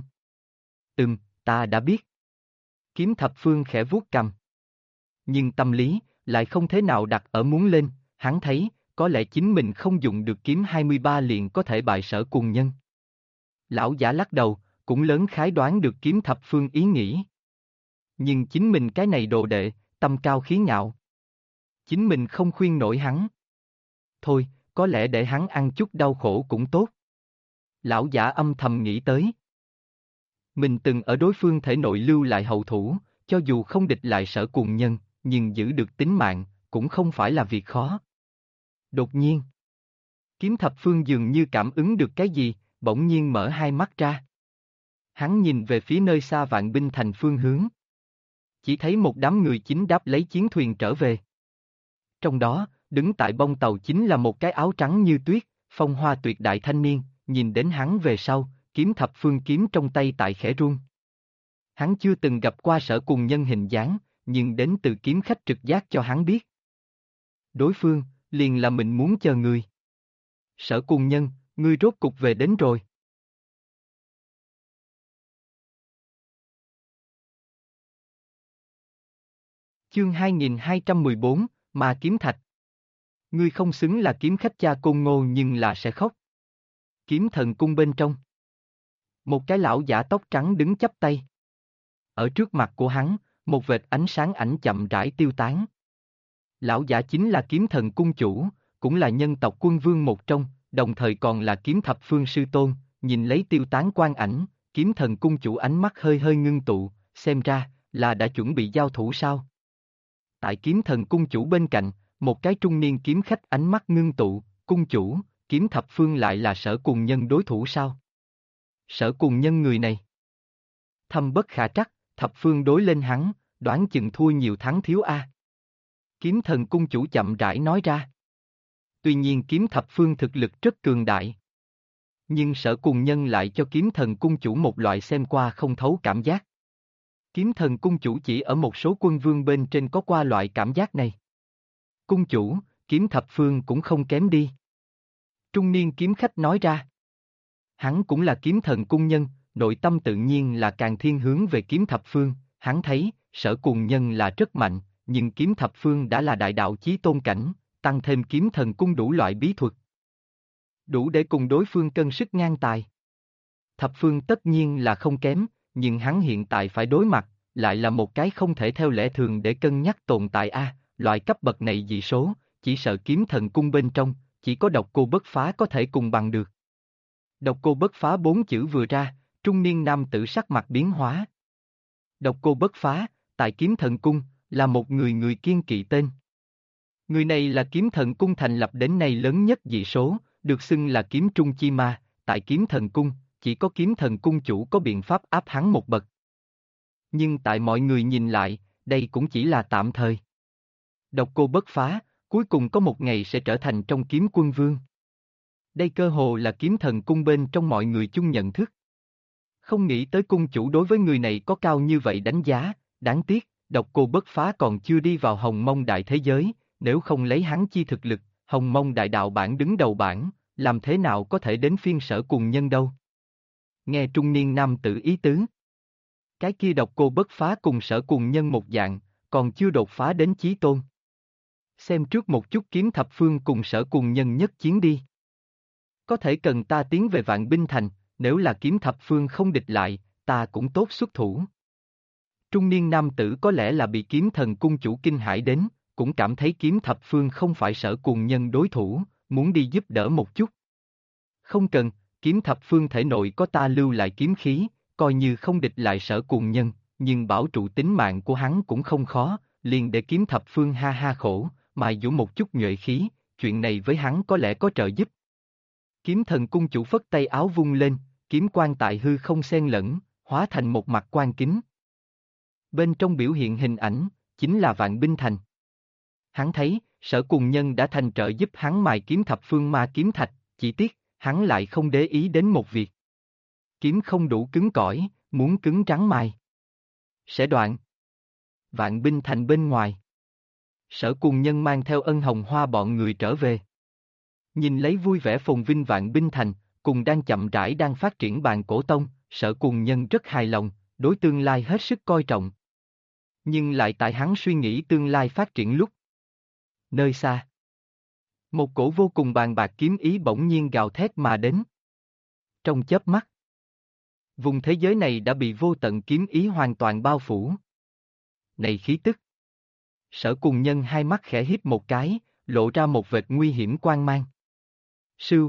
Ta đã biết. Kiếm Thập Phương khẽ vuốt cằm. Nhưng tâm lý, lại không thế nào đặt ở muốn lên, hắn thấy, có lẽ chính mình không dùng được kiếm 23 liền có thể bại Sở Cùng Nhân. Lão giả lắc đầu, cũng lớn khái đoán được Kiếm Thập Phương ý nghĩ. Nhưng chính mình cái này đồ đệ, tâm cao khí ngạo. Chính mình không khuyên nổi hắn. Thôi, có lẽ để hắn ăn chút đau khổ cũng tốt. Lão giả âm thầm nghĩ tới. Mình từng ở đối phương thể nội lưu lại hậu thủ, cho dù không địch lại Sở Cùng Nhân, nhưng giữ được tính mạng, cũng không phải là việc khó. Đột nhiên, Kiếm Thập Phương dường như cảm ứng được cái gì, bỗng nhiên mở hai mắt ra. Hắn nhìn về phía nơi xa Vạn Binh Thành phương hướng. Chỉ thấy một đám người chính đáp lấy chiến thuyền trở về. Trong đó, đứng tại bông tàu chính là một cái áo trắng như tuyết, phong hoa tuyệt đại thanh niên, nhìn đến hắn về sau, Kiếm Thập Phương kiếm trong tay tại khẽ run. Hắn chưa từng gặp qua Sở Cùng Nhân hình dáng, nhưng đến từ kiếm khách trực giác cho hắn biết. Đối phương, liền là mình muốn chờ người. Sở Cùng Nhân, ngươi rốt cục về đến rồi. Chương 2214, Ma Kiếm Thạch. Ngươi không xứng là kiếm khách cha Côn Ngô nhưng là sẽ khóc. Kiếm Thần Cung bên trong. Một cái lão giả tóc trắng đứng chắp tay. Ở trước mặt của hắn, một vệt ánh sáng ảnh chậm rãi tiêu tán. Lão giả chính là Kiếm Thần Cung chủ, cũng là nhân tộc quân vương một trong, đồng thời còn là Kiếm Thập Phương sư tôn, nhìn lấy tiêu tán quang ảnh, Kiếm Thần Cung chủ ánh mắt hơi hơi ngưng tụ, xem ra, là đã chuẩn bị giao thủ sao? Tại Kiếm Thần Cung chủ bên cạnh, một cái trung niên kiếm khách ánh mắt ngưng tụ, cung chủ, Kiếm Thập Phương lại là Sở Cùng Nhân đối thủ sao? Sở Cùng Nhân người này. Thâm bất khả trắc, Thập Phương đối lên hắn, đoán chừng thua nhiều thắng thiếu a. Kiếm Thần Cung chủ chậm rãi nói ra. Tuy nhiên Kiếm Thập Phương thực lực rất cường đại. Nhưng Sở Cùng Nhân lại cho Kiếm Thần Cung chủ một loại xem qua không thấu cảm giác. Kiếm Thần Cung chủ chỉ ở một số quân vương bên trên có qua loại cảm giác này. Cung chủ, Kiếm Thập Phương cũng không kém đi. Trung niên kiếm khách nói ra. Hắn cũng là Kiếm Thần Cung nhân, nội tâm tự nhiên là càng thiên hướng về Kiếm Thập Phương, hắn thấy, Sở Cùng Nhân là rất mạnh, nhưng Kiếm Thập Phương đã là đại đạo chí tôn cảnh, tăng thêm Kiếm Thần Cung đủ loại bí thuật. Đủ để cùng đối phương cân sức ngang tài. Thập Phương tất nhiên là không kém, nhưng hắn hiện tại phải đối mặt, lại là một cái không thể theo lẽ thường để cân nhắc tồn tại loại cấp bậc này dị số, chỉ sợ Kiếm Thần Cung bên trong, chỉ có Độc Cô Bất Phá có thể cùng bằng được. Độc Cô Bất Phá bốn chữ vừa ra, trung niên nam tử sắc mặt biến hóa. Độc Cô Bất Phá, tại Kiếm Thần Cung, là một người kiên kỵ tên. Người này là Kiếm Thần Cung thành lập đến nay lớn nhất dị số, được xưng là Kiếm Trung Chi Ma, tại Kiếm Thần Cung, chỉ có Kiếm Thần Cung chủ có biện pháp áp hắn một bậc. Nhưng tại mọi người nhìn lại, đây cũng chỉ là tạm thời. Độc Cô Bất Phá, cuối cùng có một ngày sẽ trở thành trong Kiếm Quân Vương. Đây cơ hồ là Kiếm Thần Cung bên trong mọi người chung nhận thức. Không nghĩ tới cung chủ đối với người này có cao như vậy đánh giá, đáng tiếc, Độc Cô Bất Phá còn chưa đi vào Hồng Mông Đại thế giới, nếu không lấy hắn chi thực lực, Hồng Mông Đại đạo bản đứng đầu bản, làm thế nào có thể đến phiên Sở Cùng Nhân đâu. Nghe trung niên nam tử ý tứ. Cái kia Độc Cô Bất Phá cùng Sở Cùng Nhân một dạng, còn chưa đột phá đến chí tôn. Xem trước một chút Kiếm Thập Phương cùng Sở Cùng Nhân nhất chiến đi. Có thể cần ta tiến về Vạn Binh Thành, nếu là Kiếm Thập Phương không địch lại, ta cũng tốt xuất thủ. Trung niên nam tử có lẽ là bị Kiếm Thần Cung chủ kinh hãi đến, cũng cảm thấy kiếm thập phương không phải Sở Cuồng Nhân đối thủ, muốn đi giúp đỡ một chút. Không cần, kiếm thập phương thể nội có ta lưu lại kiếm khí, coi như không địch lại Sở Cuồng Nhân, nhưng bảo trụ tính mạng của hắn cũng không khó, liền để kiếm thập phương ha ha khổ, mài dũa một chút nhuệ khí, chuyện này với hắn có lẽ có trợ giúp. Kiếm thần cung chủ phất tay áo vung lên, kiếm quang tại hư không xen lẫn, hóa thành một mặt quan kính. Bên trong biểu hiện hình ảnh, chính là Vạn Binh Thành. Hắn thấy, Sở Cuồng Nhân đã thành trợ giúp hắn mài kiếm thập phương ma kiếm thạch, chỉ tiếc, hắn lại không để ý đến một việc. Kiếm không đủ cứng cỏi, muốn cứng rắn mài sẽ đoạn. Vạn Binh Thành bên ngoài. Sở Cuồng Nhân mang theo Ân Hồng Hoa bọn người trở về. Nhìn lấy vui vẻ phồn vinh Vạn Binh Thành, cùng đang chậm rãi đang phát triển Bàn Cổ Tông, Sở Cuồng Nhân rất hài lòng, đối tương lai hết sức coi trọng. Nhưng lại tại hắn suy nghĩ tương lai phát triển lúc. Nơi xa. Một cổ vô cùng bàn bạc kiếm ý bỗng nhiên gào thét mà đến. Trong chớp mắt. Vùng thế giới này đã bị vô tận kiếm ý hoàn toàn bao phủ. Này khí tức. Sở Cuồng Nhân hai mắt khẽ híp một cái, lộ ra một vệt nguy hiểm quang mang. Sưu.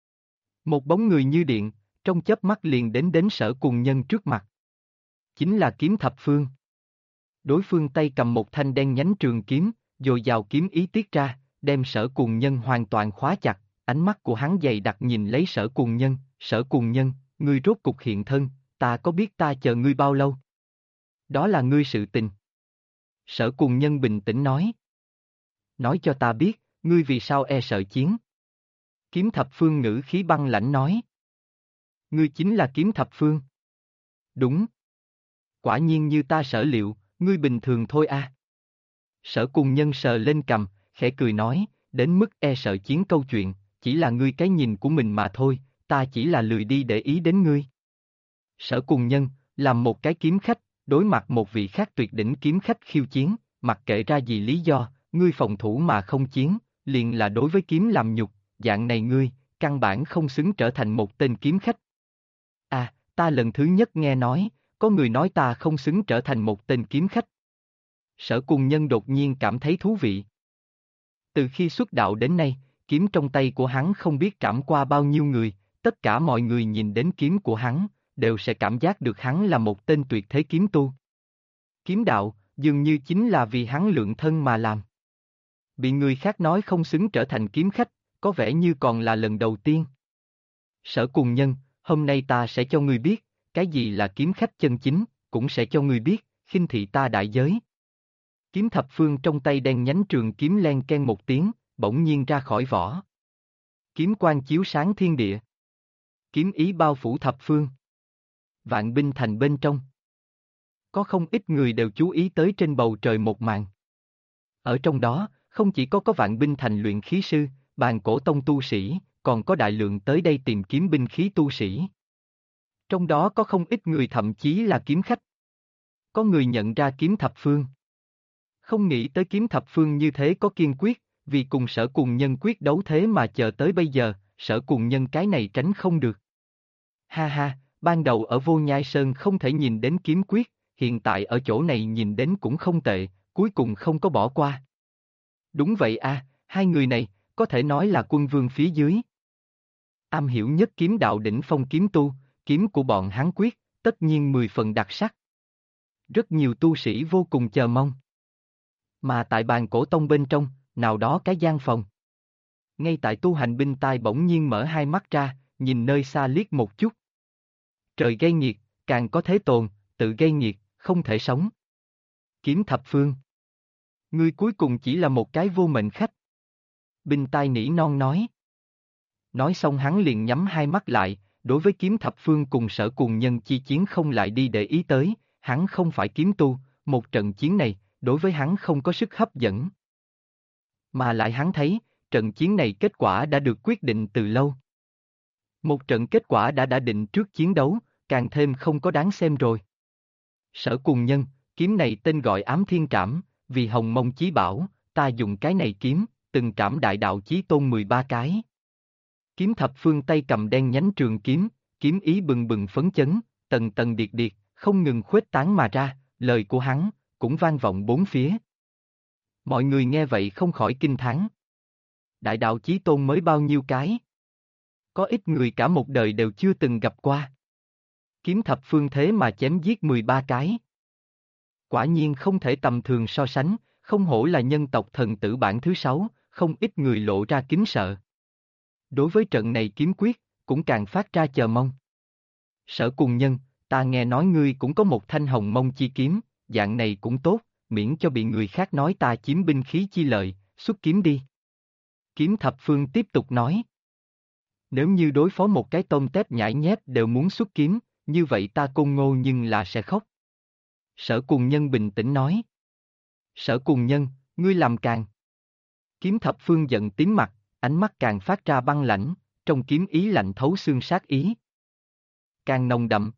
Một bóng người như điện, trong chớp mắt liền đến Sở Cuồng Nhân trước mặt. Chính là kiếm thập phương. Đối phương tay cầm một thanh đen nhánh trường kiếm, dồi dào kiếm ý tiết ra, đem Sở Cuồng Nhân hoàn toàn khóa chặt, ánh mắt của hắn dày đặc nhìn lấy Sở Cuồng Nhân, Sở Cuồng Nhân, ngươi rốt cục hiện thân, ta có biết ta chờ ngươi bao lâu? Đó là ngươi sự tình. Sở Cuồng Nhân bình tĩnh nói. Nói cho ta biết, ngươi vì sao e sợ chiến? Kiếm thập phương ngữ khí băng lãnh nói. Ngươi chính là kiếm thập phương. Đúng. Quả nhiên như ta sở liệu, ngươi bình thường thôi a. Sở Cuồng Nhân sờ lên cằm, khẽ cười nói, đến mức e sợ chiến câu chuyện, chỉ là ngươi cái nhìn của mình mà thôi, ta chỉ là lười đi để ý đến ngươi. Sở Cuồng Nhân, làm một cái kiếm khách, đối mặt một vị khác tuyệt đỉnh kiếm khách khiêu chiến, mặc kệ ra gì lý do, ngươi phòng thủ mà không chiến, liền là đối với kiếm làm nhục, dạng này ngươi, căn bản không xứng trở thành một tên kiếm khách. À, ta lần thứ nhất nghe nói, có người nói ta không xứng trở thành một tên kiếm khách. Sở Cuồng Nhân đột nhiên cảm thấy thú vị. Từ khi xuất đạo đến nay, kiếm trong tay của hắn không biết trảm qua bao nhiêu người, tất cả mọi người nhìn đến kiếm của hắn, đều sẽ cảm giác được hắn là một tên tuyệt thế kiếm tu. Kiếm đạo, dường như chính là vì hắn lượng thân mà làm. Bị người khác nói không xứng trở thành kiếm khách, có vẻ như còn là lần đầu tiên. Sở Cuồng Nhân, hôm nay ta sẽ cho ngươi biết, cái gì là kiếm khách chân chính, cũng sẽ cho ngươi biết, khinh thị ta đại giới. Kiếm thập phương trong tay đen nhánh trường kiếm len ken một tiếng, bỗng nhiên ra khỏi vỏ. Kiếm quang chiếu sáng thiên địa. Kiếm ý bao phủ thập phương. Vạn Binh Thành bên trong. Có không ít người đều chú ý tới trên bầu trời một màn. Ở trong đó, không chỉ có Vạn Binh Thành luyện khí sư, Bàn Cổ Tông tu sĩ, còn có đại lượng tới đây tìm kiếm binh khí tu sĩ. Trong đó có không ít người thậm chí là kiếm khách. Có người nhận ra kiếm thập phương. Không nghĩ tới kiếm thập phương như thế có kiên quyết, vì cùng Sở Cuồng Nhân quyết đấu thế mà chờ tới bây giờ, Sở Cuồng Nhân cái này tránh không được. Ha ha, ban đầu ở Vô Nhai Sơn không thể nhìn đến kiếm quyết, hiện tại ở chỗ này nhìn đến cũng không tệ, cuối cùng không có bỏ qua. Đúng vậy a, hai người này, có thể nói là quân vương phía dưới. Am hiểu nhất kiếm đạo đỉnh phong kiếm tu, kiếm của bọn hắn quyết, tất nhiên 10 phần đặc sắc. Rất nhiều tu sĩ vô cùng chờ mong. Mà tại Bàn Cổ Tông bên trong, nào đó cái gian phòng. Ngay tại tu hành binh tai bỗng nhiên mở hai mắt ra, nhìn nơi xa liếc một chút. Trời gây nghiệt, càng có thế tồn, tự gây nghiệt, không thể sống. Kiếm thập phương. Ngươi cuối cùng chỉ là một cái vô mệnh khách. Binh tai nỉ non nói. Nói xong hắn liền nhắm hai mắt lại, đối với kiếm thập phương cùng Sở Cuồng Nhân chi chiến không lại đi để ý tới, hắn không phải kiếm tu, một trận chiến này, đối với hắn không có sức hấp dẫn. Mà lại hắn thấy, trận chiến này kết quả đã được quyết định từ lâu. Một trận kết quả đã định trước chiến đấu, càng thêm không có đáng xem rồi. Sở Cuồng Nhân, kiếm này tên gọi Ám Thiên Trảm, vì Hồng Mông Chí Bảo, ta dùng cái này kiếm, từng trảm đại đạo chí tôn 13 cái. Kiếm thập phương tay cầm đen nhánh trường kiếm, kiếm ý bừng bừng phấn chấn, tầng tầng điệt điệt, không ngừng khuếch tán mà ra, lời của hắn, cũng vang vọng bốn phía. Mọi người nghe vậy không khỏi kinh thán. Đại đạo chí tôn mới bao nhiêu cái? Có ít người cả một đời đều chưa từng gặp qua. Kiếm thập phương thế mà chém giết 13 cái. Quả nhiên không thể tầm thường so sánh, không hổ là nhân tộc thần tử bảng thứ 6, không ít người lộ ra kính sợ. Đối với trận này kiếm quyết, cũng càng phát ra chờ mong. Sở Cùng Nhân, ta nghe nói ngươi cũng có một thanh hồng mông chi kiếm, dạng này cũng tốt, miễn cho bị người khác nói ta chiếm binh khí chi lợi, xuất kiếm đi. Kiếm thập phương tiếp tục nói. Nếu như đối phó một cái tôm tép nhãi nhép đều muốn xuất kiếm, như vậy ta Côn Ngô nhưng là sẽ khóc. Sở Cùng Nhân bình tĩnh nói. Sở Cùng Nhân, ngươi làm càng. Kiếm thập phương giận tím mặt, ánh mắt càng phát ra băng lãnh, trong kiếm ý lạnh thấu xương sát ý. Càng nồng đậm.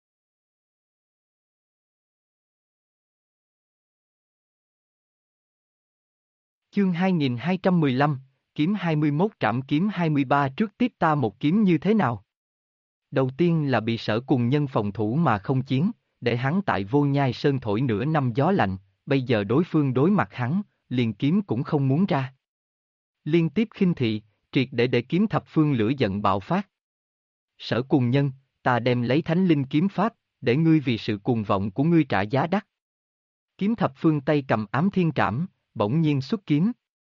Chương 2215, kiếm 21 trảm kiếm 23 trước tiếp ta một kiếm như thế nào? Đầu tiên là bị Sở Cùng Nhân phòng thủ mà không chiến, để hắn tại Vô Nhai Sơn thổi nửa năm gió lạnh, bây giờ đối phương đối mặt hắn, liền kiếm cũng không muốn ra. Liên tiếp khinh thị, triệt để kiếm thập phương lửa giận bạo phát. Sở Cùng Nhân, ta đem lấy thánh linh kiếm pháp, để ngươi vì sự cuồng vọng của ngươi trả giá đắt. Kiếm thập phương tay cầm ám thiên trảm, bỗng nhiên xuất kiếm.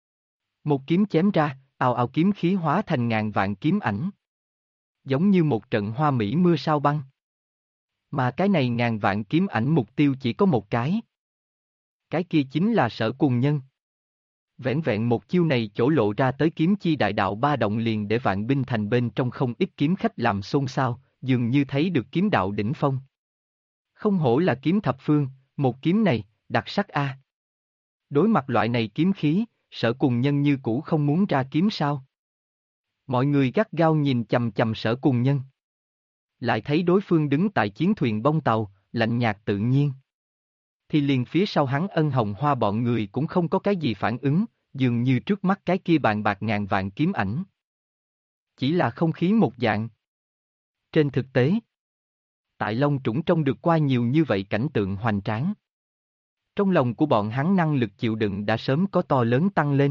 Một kiếm chém ra, ào ào kiếm khí hóa thành ngàn vạn kiếm ảnh. Giống như một trận hoa mỹ mưa sao băng. Mà cái này ngàn vạn kiếm ảnh mục tiêu chỉ có một cái. Cái kia chính là Sở Cùng Nhân. Vẻn vẹn một chiêu này chỗ lộ ra tới kiếm chi đại đạo ba động liền để vạn binh thành bên trong không ít kiếm khách làm xôn xao, dường như thấy được kiếm đạo đỉnh phong. Không hổ là kiếm thập phương, một kiếm này, đặc sắc a. Đối mặt loại này kiếm khí, Sở Cùng Nhân như cũ không muốn ra kiếm sao. Mọi người gắt gao nhìn chằm chằm Sở Cùng Nhân. Lại thấy đối phương đứng tại chiến thuyền bông tàu, lạnh nhạt tự nhiên. Thì liền phía sau hắn Ân Hồng Hoa bọn người cũng không có cái gì phản ứng, dường như trước mắt cái kia bàn bạc ngàn vạn kiếm ảnh. Chỉ là không khí một dạng. Trên thực tế, tại Long Trũng trông được qua nhiều như vậy cảnh tượng hoành tráng. Trong lòng của bọn hắn năng lực chịu đựng đã sớm có to lớn tăng lên.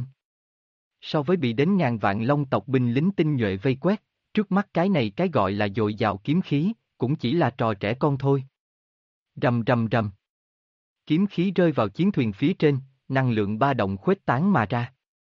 So với bị đến ngàn vạn Long tộc binh lính tinh nhuệ vây quét, trước mắt cái này cái gọi là dồi dào kiếm khí, cũng chỉ là trò trẻ con thôi. Rầm rầm rầm. Kiếm khí rơi vào chiến thuyền phía trên, năng lượng ba động khuếch tán mà ra.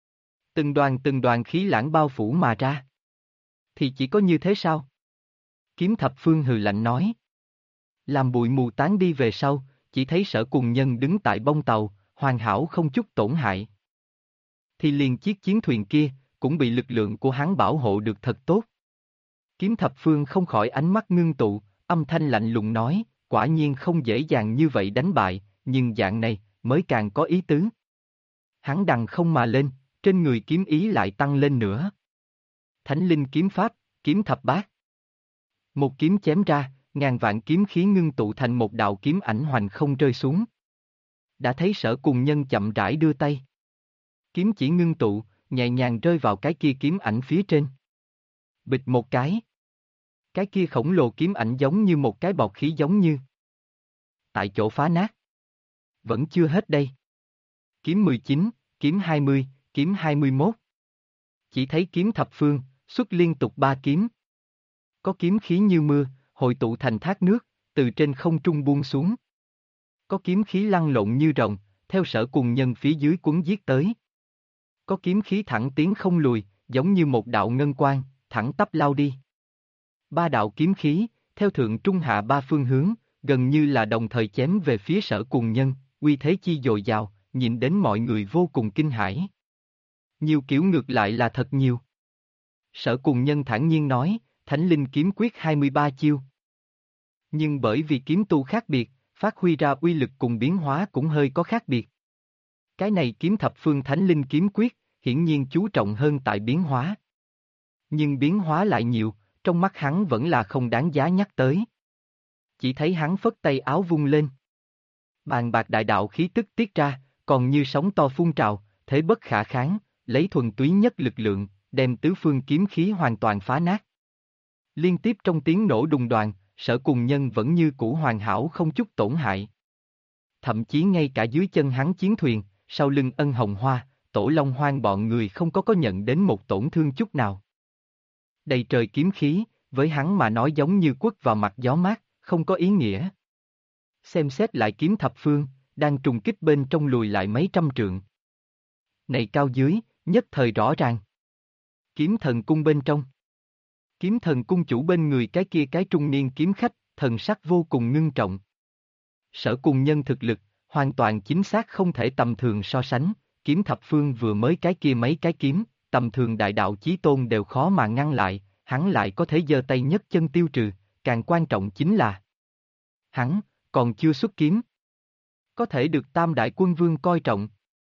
Từng đoàn khí lãng bao phủ mà ra. Thì chỉ có như thế sao? Kiếm thập phương hừ lạnh nói. Làm bụi mù tán đi về sau, chỉ thấy Sở Cùng Nhân đứng tại bông tàu, hoàn hảo không chút tổn hại. Thì liền chiếc chiến thuyền kia, cũng bị lực lượng của hắn bảo hộ được thật tốt. Kiếm thập phương không khỏi ánh mắt ngưng tụ, âm thanh lạnh lùng nói, quả nhiên không dễ dàng như vậy đánh bại, nhưng dạng này, mới càng có ý tứ. Hắn đằng không mà lên, trên người kiếm ý lại tăng lên nữa. Thánh linh kiếm pháp, kiếm thập bát. Một kiếm chém ra, ngàn vạn kiếm khí ngưng tụ thành một đạo kiếm ảnh hoành không rơi xuống. Đã thấy Sở Cùng Nhân chậm rãi đưa tay. Kiếm chỉ ngưng tụ, nhẹ nhàng rơi vào cái kia kiếm ảnh phía trên. Bịch một cái. Cái kia khổng lồ kiếm ảnh giống như một cái bọt khí giống như. Tại chỗ phá nát. Vẫn chưa hết đây. Kiếm 19, kiếm 20, kiếm 21. Chỉ thấy kiếm thập phương, xuất liên tục 3 kiếm. Có kiếm khí như mưa, hội tụ thành thác nước, từ trên không trung buông xuống. Có kiếm khí lăn lộn như rồng, theo Sở Cùng Nhân phía dưới cuốn giết tới. Có kiếm khí thẳng tiến không lùi, giống như một đạo ngân quang, thẳng tắp lao đi. 3 đạo kiếm khí, theo thượng trung hạ 3 phương hướng, gần như là đồng thời chém về phía Sở Cùng Nhân, uy thế chi dồi dào, nhìn đến mọi người vô cùng kinh hãi. Nhiều kiểu ngược lại là thật nhiều. Sở Cùng Nhân thản nhiên nói, Thánh Linh kiếm quyết 23 chiêu. Nhưng bởi vì kiếm tu khác biệt, phát huy ra uy lực cùng biến hóa cũng hơi có khác biệt. Cái này kiếm thập phương Thánh Linh kiếm quyết, hiển nhiên chú trọng hơn tại biến hóa. Nhưng biến hóa lại nhiều, trong mắt hắn vẫn là không đáng giá nhắc tới. Chỉ thấy hắn phất tay áo vung lên. Bàn bạc đại đạo khí tức tiết ra, còn như sóng to phun trào, thế bất khả kháng, lấy thuần túy nhất lực lượng, đem tứ phương kiếm khí hoàn toàn phá nát. Liên tiếp trong tiếng nổ đùng đoàng, Sở Cùng Nhân vẫn như cũ hoàn hảo không chút tổn hại. Thậm chí ngay cả dưới chân hắn chiến thuyền, sau lưng Ân Hồng Hoa, Tổ Long Hoang bọn người không có nhận đến một tổn thương chút nào. Đầy trời kiếm khí, với hắn mà nói giống như quất vào mặt gió mát, không có ý nghĩa. Xem xét lại kiếm thập phương, đang trùng kích bên trong lùi lại mấy trăm trượng. Này cao dưới, nhất thời rõ ràng. Kiếm thần cung bên trong. Kiếm thần cung chủ bên người cái kia cái trung niên kiếm khách, thần sắc vô cùng ngưng trọng. Sở Cùng Nhân thực lực, hoàn toàn chính xác không thể tầm thường so sánh, kiếm thập phương vừa mới cái kia mấy cái kiếm, tầm thường đại đạo chí tôn đều khó mà ngăn lại, hắn lại có thể giơ tay nhấc chân tiêu trừ, càng quan trọng chính là hắn, còn chưa xuất kiếm. Có thể được Tam Đại Quân Vương coi trọng.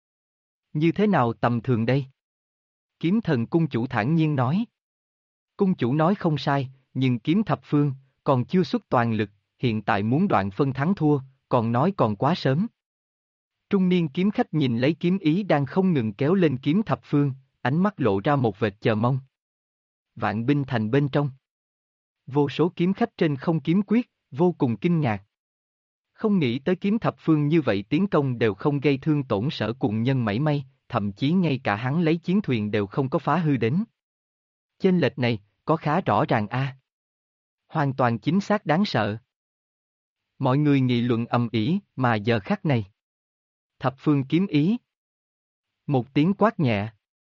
Như thế nào tầm thường đây? Kiếm thần cung chủ thản nhiên nói. Cung chủ nói không sai, nhưng kiếm thập phương, còn chưa xuất toàn lực, hiện tại muốn đoạn phân thắng thua, còn nói còn quá sớm. Trung niên kiếm khách nhìn lấy kiếm ý đang không ngừng kéo lên kiếm thập phương, ánh mắt lộ ra một vệt chờ mong. Vạn binh thành bên trong. Vô số kiếm khách trên không kiếm quyết, vô cùng kinh ngạc. Không nghĩ tới kiếm thập phương như vậy tiến công đều không gây thương tổn Sở Cùng Nhân mảy may, thậm chí ngay cả hắn lấy chiến thuyền đều không có phá hư đến. Chênh lệch này, có khá rõ ràng a. Hoàn toàn chính xác đáng sợ. Mọi người nghị luận ầm ĩ, mà giờ khắc này. Thập phương kiếm ý. Một tiếng quát nhẹ.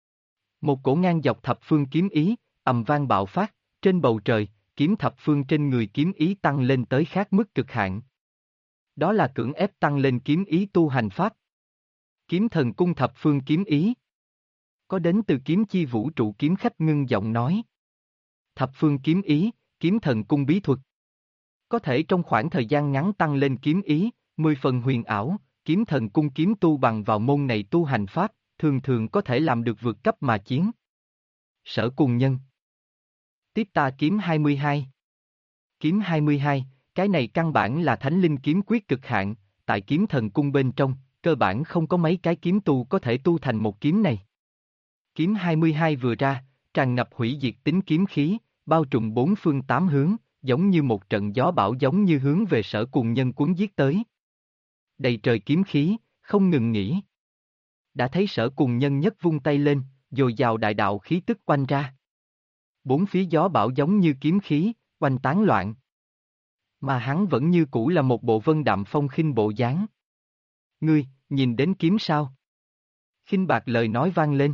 Một cổ ngang dọc thập phương kiếm ý, ầm vang bạo phát, trên bầu trời, kiếm thập phương trên người kiếm ý tăng lên tới khác mức cực hạn. Đó là cưỡng ép tăng lên kiếm ý tu hành pháp. Kiếm thần cung thập phương kiếm ý. Có đến từ kiếm chi vũ trụ kiếm khách ngưng giọng nói. Thập phương kiếm ý, kiếm thần cung bí thuật. Có thể trong khoảng thời gian ngắn tăng lên kiếm ý, 10 phần huyền ảo, kiếm thần cung kiếm tu bằng vào môn này tu hành pháp, thường thường có thể làm được vượt cấp mà chiến. Sở Cùng Nhân. Tiếp ta kiếm 22. Kiếm 22, cái này căn bản là thánh linh kiếm quyết cực hạn, tại kiếm thần cung bên trong, cơ bản không có mấy cái kiếm tu có thể tu thành một kiếm này. Kiếm 22 vừa ra, tràn ngập hủy diệt tính kiếm khí, bao trùm bốn phương tám hướng, giống như một trận gió bão giống như hướng về Sở Cùng Nhân cuốn giết tới. Đầy trời kiếm khí, không ngừng nghỉ. Đã thấy Sở Cùng Nhân nhất vung tay lên, dồi dào đại đạo khí tức oanh ra. Bốn phía gió bão giống như kiếm khí, oanh tán loạn. Mà hắn vẫn như cũ là một bộ vân đạm phong khinh bộ dáng. Ngươi, nhìn đến kiếm sao? Khinh bạc lời nói vang lên.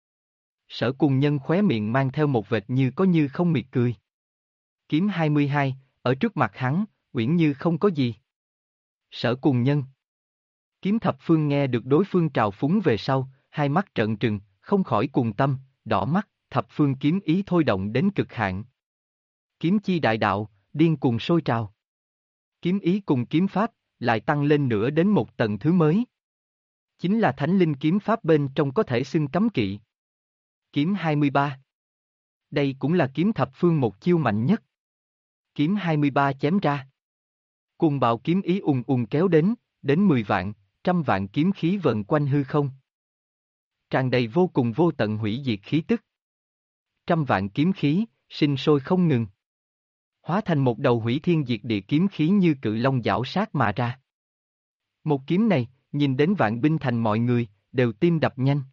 Sở Cùng Nhân khóe miệng mang theo một vệt như không miệt cười. Kiếm 22, ở trước mặt hắn, uyển như không có gì. Sở Cùng Nhân. Kiếm thập phương nghe được đối phương trào phúng về sau, hai mắt trợn trừng, không khỏi cuồng tâm, đỏ mắt, thập phương kiếm ý thôi động đến cực hạn. Kiếm chi đại đạo, điên cuồng sôi trào. Kiếm ý cùng kiếm pháp, lại tăng lên nữa đến một tầng thứ mới. Chính là thánh linh kiếm pháp bên trong có thể xưng cấm kỵ. Kiếm 23. Đây cũng là kiếm thập phương một chiêu mạnh nhất. Kiếm 23 chém ra. Cùng bạo kiếm ý ùng ùng kéo đến 10 vạn, trăm vạn kiếm khí vần quanh hư không. Tràn đầy vô cùng vô tận hủy diệt khí tức. Trăm vạn kiếm khí, sinh sôi không ngừng. Hóa thành một đầu hủy thiên diệt địa kiếm khí như cự long giảo sát mà ra. Một kiếm này, nhìn đến vạn binh thành mọi người, đều tim đập nhanh.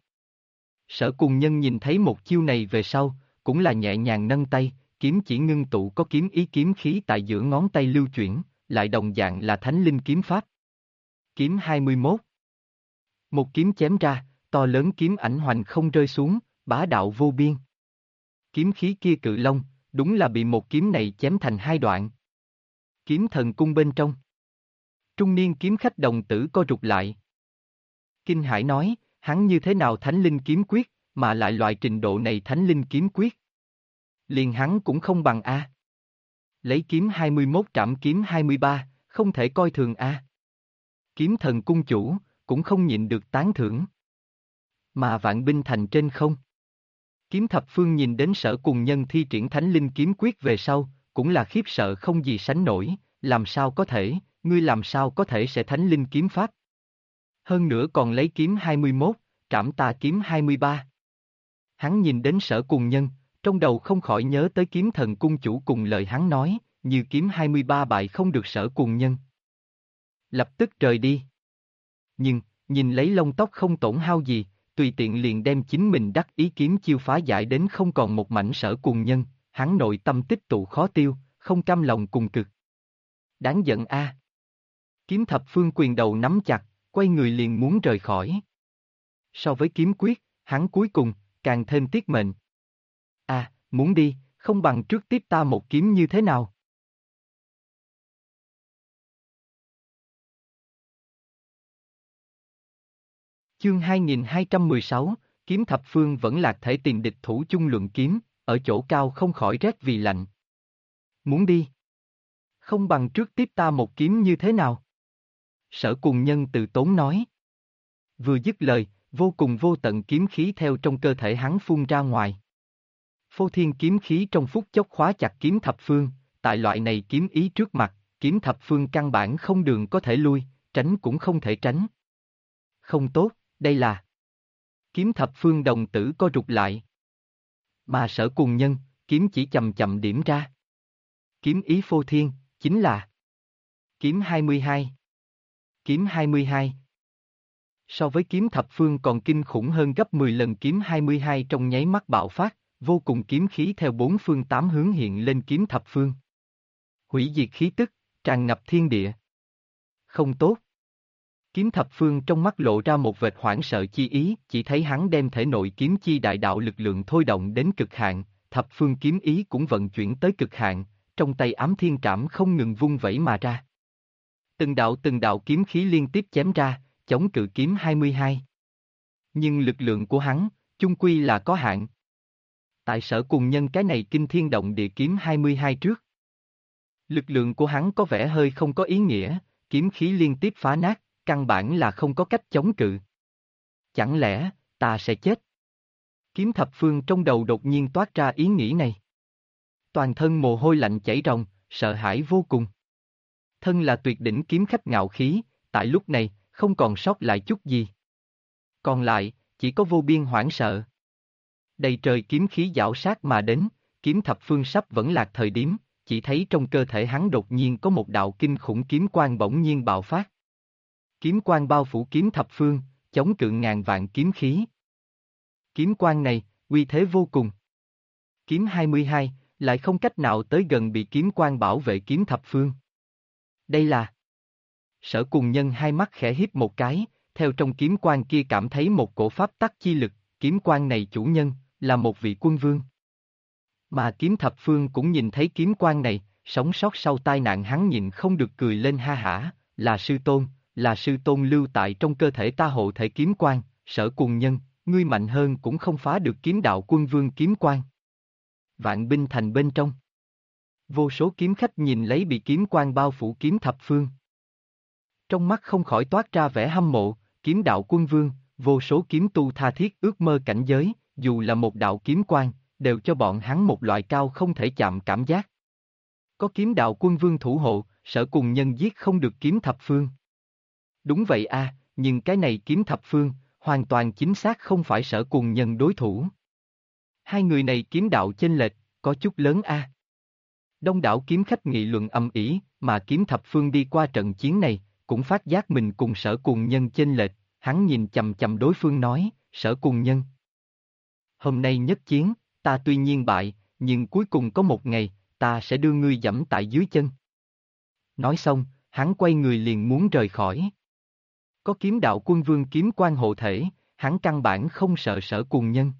Sở Cùng Nhân nhìn thấy một chiêu này về sau, cũng là nhẹ nhàng nâng tay, kiếm chỉ ngưng tụ có kiếm ý kiếm khí tại giữa ngón tay lưu chuyển, lại đồng dạng là thánh linh kiếm pháp. Kiếm 21. Một kiếm chém ra, to lớn kiếm ảnh hoành không rơi xuống, bá đạo vô biên. Kiếm khí kia cự long, đúng là bị một kiếm này chém thành hai đoạn. Kiếm thần cung bên trong. Trung niên kiếm khách đồng tử co rụt lại. Kinh Hải nói, hắn như thế nào thánh linh kiếm quyết, mà lại loại trình độ này thánh linh kiếm quyết. Liền hắn cũng không bằng A. Lấy kiếm 21 trảm kiếm 23, không thể coi thường A. Kiếm thần cung chủ, cũng không nhịn được tán thưởng. Mà vạn binh thành trên không. Kiếm thập phương nhìn đến Sở Cùng Nhân thi triển thánh linh kiếm quyết về sau, cũng là khiếp sợ không gì sánh nổi, làm sao có thể, ngươi làm sao có thể sẽ thánh linh kiếm pháp. Hơn nữa còn lấy kiếm 21, trảm tà kiếm 23. Hắn nhìn đến Sở Cùng Nhân, trong đầu không khỏi nhớ tới kiếm thần cung chủ cùng lời hắn nói, như kiếm 23 bại không được Sở Cùng Nhân. Lập tức rời đi. Nhưng, nhìn lấy lông tóc không tổn hao gì, tùy tiện liền đem chính mình đắc ý kiếm chiêu phá giải đến không còn một mảnh Sở Cuồng Nhân, hắn nội tâm tích tụ khó tiêu, không cam lòng cùng cực. Đáng giận a! Kiếm thập phương quyền đầu nắm chặt, quay người liền muốn rời khỏi. So với kiếm quyết, hắn cuối cùng, càng thêm tiếc mệnh. Muốn đi, không bằng trước tiếp ta một kiếm như thế nào? Chương 2216, kiếm thập phương vẫn lạc thể tìm địch thủ chung luận kiếm, ở chỗ cao không khỏi rét vì lạnh. Muốn đi? Không bằng trước tiếp ta một kiếm như thế nào? Sở Cuồng Nhân từ tốn nói. Vừa dứt lời, vô cùng vô tận kiếm khí theo trong cơ thể hắn phun ra ngoài. Phô thiên kiếm khí trong phút chốc khóa chặt kiếm thập phương, tại loại này kiếm ý trước mặt, kiếm thập phương căn bản không đường có thể lui, tránh cũng không thể tránh. Không tốt, đây là... Kiếm thập phương đồng tử co rụt lại. Mà Sở Cuồng Nhân, kiếm chỉ chậm chậm điểm ra. Kiếm ý phô thiên, chính là... Kiếm 22. Kiếm 22. So với kiếm thập phương còn kinh khủng hơn gấp 10 lần kiếm 22 trong nháy mắt bạo phát, vô cùng kiếm khí theo bốn phương tám hướng hiện lên kiếm thập phương. Hủy diệt khí tức, tràn ngập thiên địa. Không tốt. Kiếm thập phương trong mắt lộ ra một vệt hoảng sợ chi ý, chỉ thấy hắn đem thể nội kiếm chi đại đạo lực lượng thôi động đến cực hạn, thập phương kiếm ý cũng vận chuyển tới cực hạn, trong tay ám thiên trảm không ngừng vung vẩy mà ra. Từng đạo kiếm khí liên tiếp chém ra, chống cự kiếm 22. Nhưng lực lượng của hắn, chung quy là có hạn. Tại Sở Cuồng Nhân cái này kinh thiên động địa kiếm 22 trước. Lực lượng của hắn có vẻ hơi không có ý nghĩa, kiếm khí liên tiếp phá nát, căn bản là không có cách chống cự. Chẳng lẽ, ta sẽ chết? Kiếm thập phương trong đầu đột nhiên toát ra ý nghĩ này. Toàn thân mồ hôi lạnh chảy ròng, sợ hãi vô cùng. Thân là tuyệt đỉnh kiếm khách ngạo khí, tại lúc này, không còn sót lại chút gì. Còn lại, chỉ có vô biên hoảng sợ. Đầy trời kiếm khí giảo sát mà đến, kiếm thập phương sắp vẫn lạc thời điểm, chỉ thấy trong cơ thể hắn đột nhiên có một đạo kinh khủng kiếm quang bỗng nhiên bạo phát. Kiếm quang bao phủ kiếm thập phương, chống cự ngàn vạn kiếm khí. Kiếm quang này, uy thế vô cùng. Kiếm 22, lại không cách nào tới gần bị kiếm quang bảo vệ kiếm thập phương. Đây là... Sở Cuồng Nhân hai mắt khẽ híp một cái, theo trong kiếm quang kia cảm thấy một cổ pháp tắc chi lực, kiếm quang này chủ nhân, là một vị quân vương. Mà kiếm thập phương cũng nhìn thấy kiếm quang này, sống sót sau tai nạn hắn nhìn không được cười lên ha hả, là sư tôn lưu tại trong cơ thể ta hộ thể kiếm quang, Sở Cuồng Nhân, ngươi mạnh hơn cũng không phá được kiếm đạo quân vương kiếm quang. Vạn binh thành bên trong. Vô số kiếm khách nhìn lấy bị kiếm quang bao phủ kiếm thập phương. Trong mắt không khỏi toát ra vẻ hâm mộ, kiếm đạo quân vương, vô số kiếm tu tha thiết ước mơ cảnh giới, dù là một đạo kiếm quang, đều cho bọn hắn một loại cao không thể chạm cảm giác. Có kiếm đạo quân vương thủ hộ, Sở Cuồng Nhân giết không được kiếm thập phương. Đúng vậy a, nhưng cái này kiếm thập phương, hoàn toàn chính xác không phải Sở Cuồng Nhân đối thủ. Hai người này kiếm đạo chênh lệch, có chút lớn a. Đông đảo kiếm khách nghị luận ầm ĩ, mà kiếm thập phương đi qua trận chiến này, cũng phát giác mình cùng Sở Cuồng Nhân chênh lệch, hắn nhìn chầm chầm đối phương nói, Sở Cuồng Nhân. Hôm nay nhất chiến, ta tuy nhiên bại, nhưng cuối cùng có một ngày, ta sẽ đưa ngươi giẫm tại dưới chân. Nói xong, hắn quay người liền muốn rời khỏi. Có kiếm đạo quân vương kiếm quan hộ thể, hắn căn bản không sợ Sở Cuồng Nhân.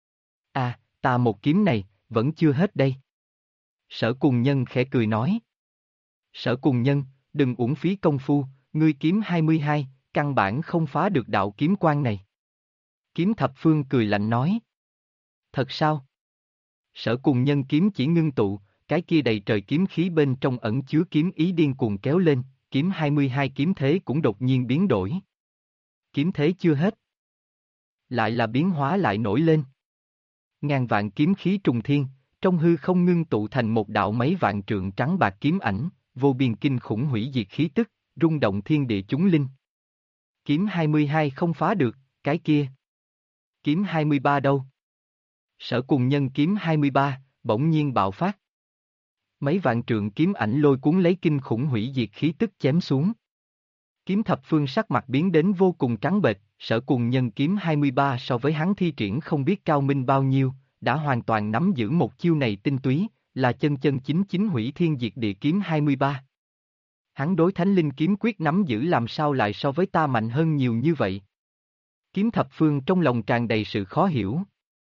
Ta một kiếm này, vẫn chưa hết đây. Sở Cuồng Nhân khẽ cười nói. Sở Cuồng Nhân, đừng uổng phí công phu, ngươi kiếm 22, căn bản không phá được đạo kiếm quan này. Kiếm thập phương cười lạnh nói. Thật sao? Sở Cuồng Nhân kiếm chỉ ngưng tụ, cái kia đầy trời kiếm khí bên trong ẩn chứa kiếm ý điên cuồng kéo lên, kiếm 22 kiếm thế cũng đột nhiên biến đổi. Kiếm thế chưa hết. Lại là biến hóa lại nổi lên. Ngàn vạn kiếm khí trùng thiên, trong hư không ngưng tụ thành một đạo mấy vạn trượng trắng bạc kiếm ảnh, vô biên kinh khủng hủy diệt khí tức, rung động thiên địa chúng linh. Kiếm 22 không phá được, cái kia. Kiếm 23 đâu? Sở Cuồng Nhân kiếm 23, bỗng nhiên bạo phát. Mấy vạn trượng kiếm ảnh lôi cuốn lấy kinh khủng hủy diệt khí tức chém xuống. Kiếm thập phương sắc mặt biến đến vô cùng trắng bệch, Sở Cùng Nhân kiếm 23 so với hắn thi triển không biết cao minh bao nhiêu, đã hoàn toàn nắm giữ một chiêu này tinh túy, là chân chân chính chính hủy thiên diệt địa kiếm 23. Hắn đối thánh linh kiếm quyết nắm giữ làm sao lại so với ta mạnh hơn nhiều như vậy? Kiếm thập phương trong lòng tràn đầy sự khó hiểu.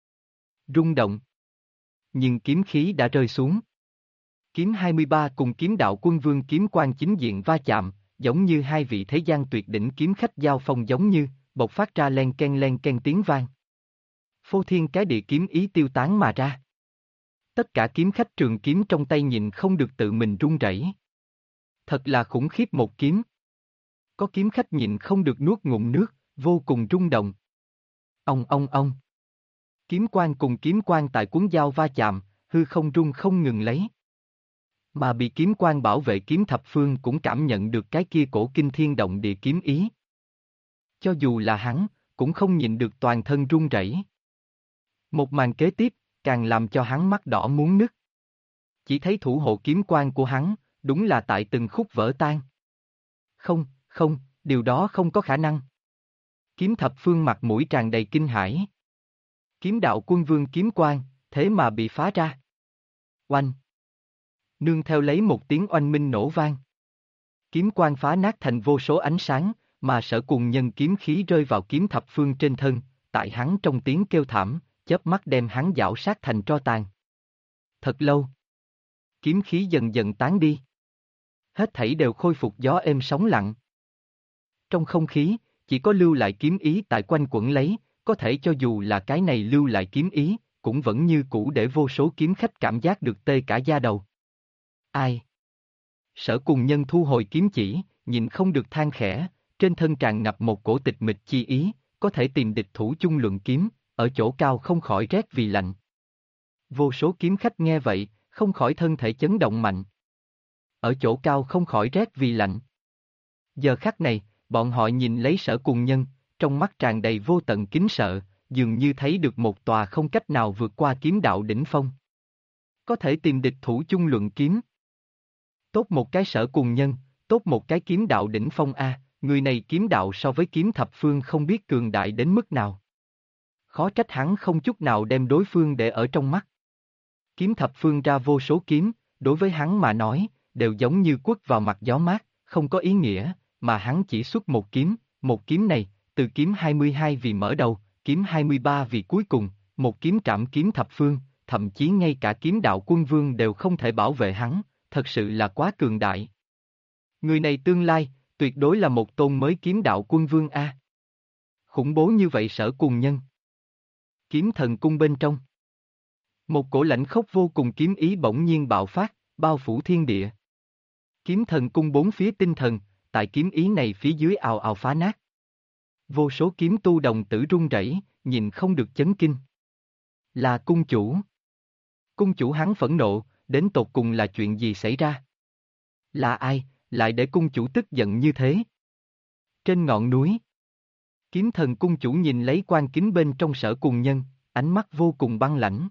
Rung động. Nhưng kiếm khí đã rơi xuống. Kiếm 23 cùng kiếm đạo quân vương kiếm quan chính diện va chạm, giống như hai vị thế gian tuyệt đỉnh kiếm khách giao phong giống như, bộc phát ra len ken tiếng vang. Phô thiên cái địa kiếm ý tiêu tán mà ra. Tất cả kiếm khách trường kiếm trong tay nhìn không được tự mình run rẩy. Thật là khủng khiếp một kiếm. Có kiếm khách nhịn không được nuốt ngụm nước, vô cùng rung động. Ông. Kiếm quan cùng kiếm quan tại cuốn dao va chạm, hư không rung không ngừng lấy. Mà bị kiếm quan bảo vệ kiếm thập phương cũng cảm nhận được cái kia cổ kinh thiên động địa kiếm ý. Cho dù là hắn, cũng không nhịn được toàn thân run rẩy. Một màn kế tiếp, càng làm cho hắn mắt đỏ muốn nứt. Chỉ thấy thủ hộ kiếm quan của hắn, đúng là tại từng khúc vỡ tan. Không, điều đó không có khả năng. Kiếm thập phương mặt mũi tràn đầy kinh hãi. Kiếm đạo quân vương kiếm quan, thế mà bị phá ra. Oanh! Nương theo lấy một tiếng oanh minh nổ vang. Kiếm quan phá nát thành vô số ánh sáng, mà Sở Cùng Nhân kiếm khí rơi vào kiếm thập phương trên thân, tại hắn trong tiếng kêu thảm, chớp mắt đem hắn giảo sát thành tro tàn. Thật lâu. Kiếm khí dần dần tán đi. Hết thảy đều khôi phục gió êm sóng lặng. Trong không khí, chỉ có lưu lại kiếm ý tại quanh quẩn lấy, có thể cho dù là cái này lưu lại kiếm ý, cũng vẫn như cũ để vô số kiếm khách cảm giác được tê cả da đầu. Ai? Sở Cùng Nhân thu hồi kiếm chỉ, nhìn không được than khẽ, trên thân tràn ngập một cổ tịch mịch chi ý, có thể tìm địch thủ chung luận kiếm, ở chỗ cao không khỏi rét vì lạnh. Vô số kiếm khách nghe vậy, không khỏi thân thể chấn động mạnh. Ở chỗ cao không khỏi rét vì lạnh. Giờ khắc này, bọn họ nhìn lấy Sở Cùng Nhân, trong mắt tràn đầy vô tận kính sợ, dường như thấy được một tòa không cách nào vượt qua kiếm đạo đỉnh phong. Có thể tìm địch thủ chung luận kiếm. Tốt một cái Sở Cùng Nhân, tốt một cái kiếm đạo đỉnh phong a, người này kiếm đạo so với kiếm thập phương không biết cường đại đến mức nào. Khó trách hắn không chút nào đem đối phương để ở trong mắt. Kiếm thập phương ra vô số kiếm, đối với hắn mà nói, đều giống như quất vào mặt gió mát, không có ý nghĩa, mà hắn chỉ xuất một kiếm này, từ kiếm 22 vì mở đầu, kiếm 23 vì cuối cùng, một kiếm trảm kiếm thập phương, thậm chí ngay cả kiếm đạo quân vương đều không thể bảo vệ hắn, thật sự là quá cường đại. Người này tương lai, tuyệt đối là một tôn mới kiếm đạo quân vương a. Khủng bố như vậy Sở Cùng Nhân. Kiếm thần cung bên trong. Một cổ lãnh khốc vô cùng kiếm ý bỗng nhiên bạo phát, bao phủ thiên địa. Kiếm thần cung bốn phía tinh thần, tại kiếm ý này phía dưới ào ào phá nát. Vô số kiếm tu đồng tử run rẩy, nhìn không được chấn kinh. Là cung chủ. Cung chủ hắn phẫn nộ, đến tột cùng là chuyện gì xảy ra? Là ai, lại để cung chủ tức giận như thế? Trên ngọn núi. Kiếm thần cung chủ nhìn lấy quan kính bên trong Sở Cùng Nhân, ánh mắt vô cùng băng lãnh.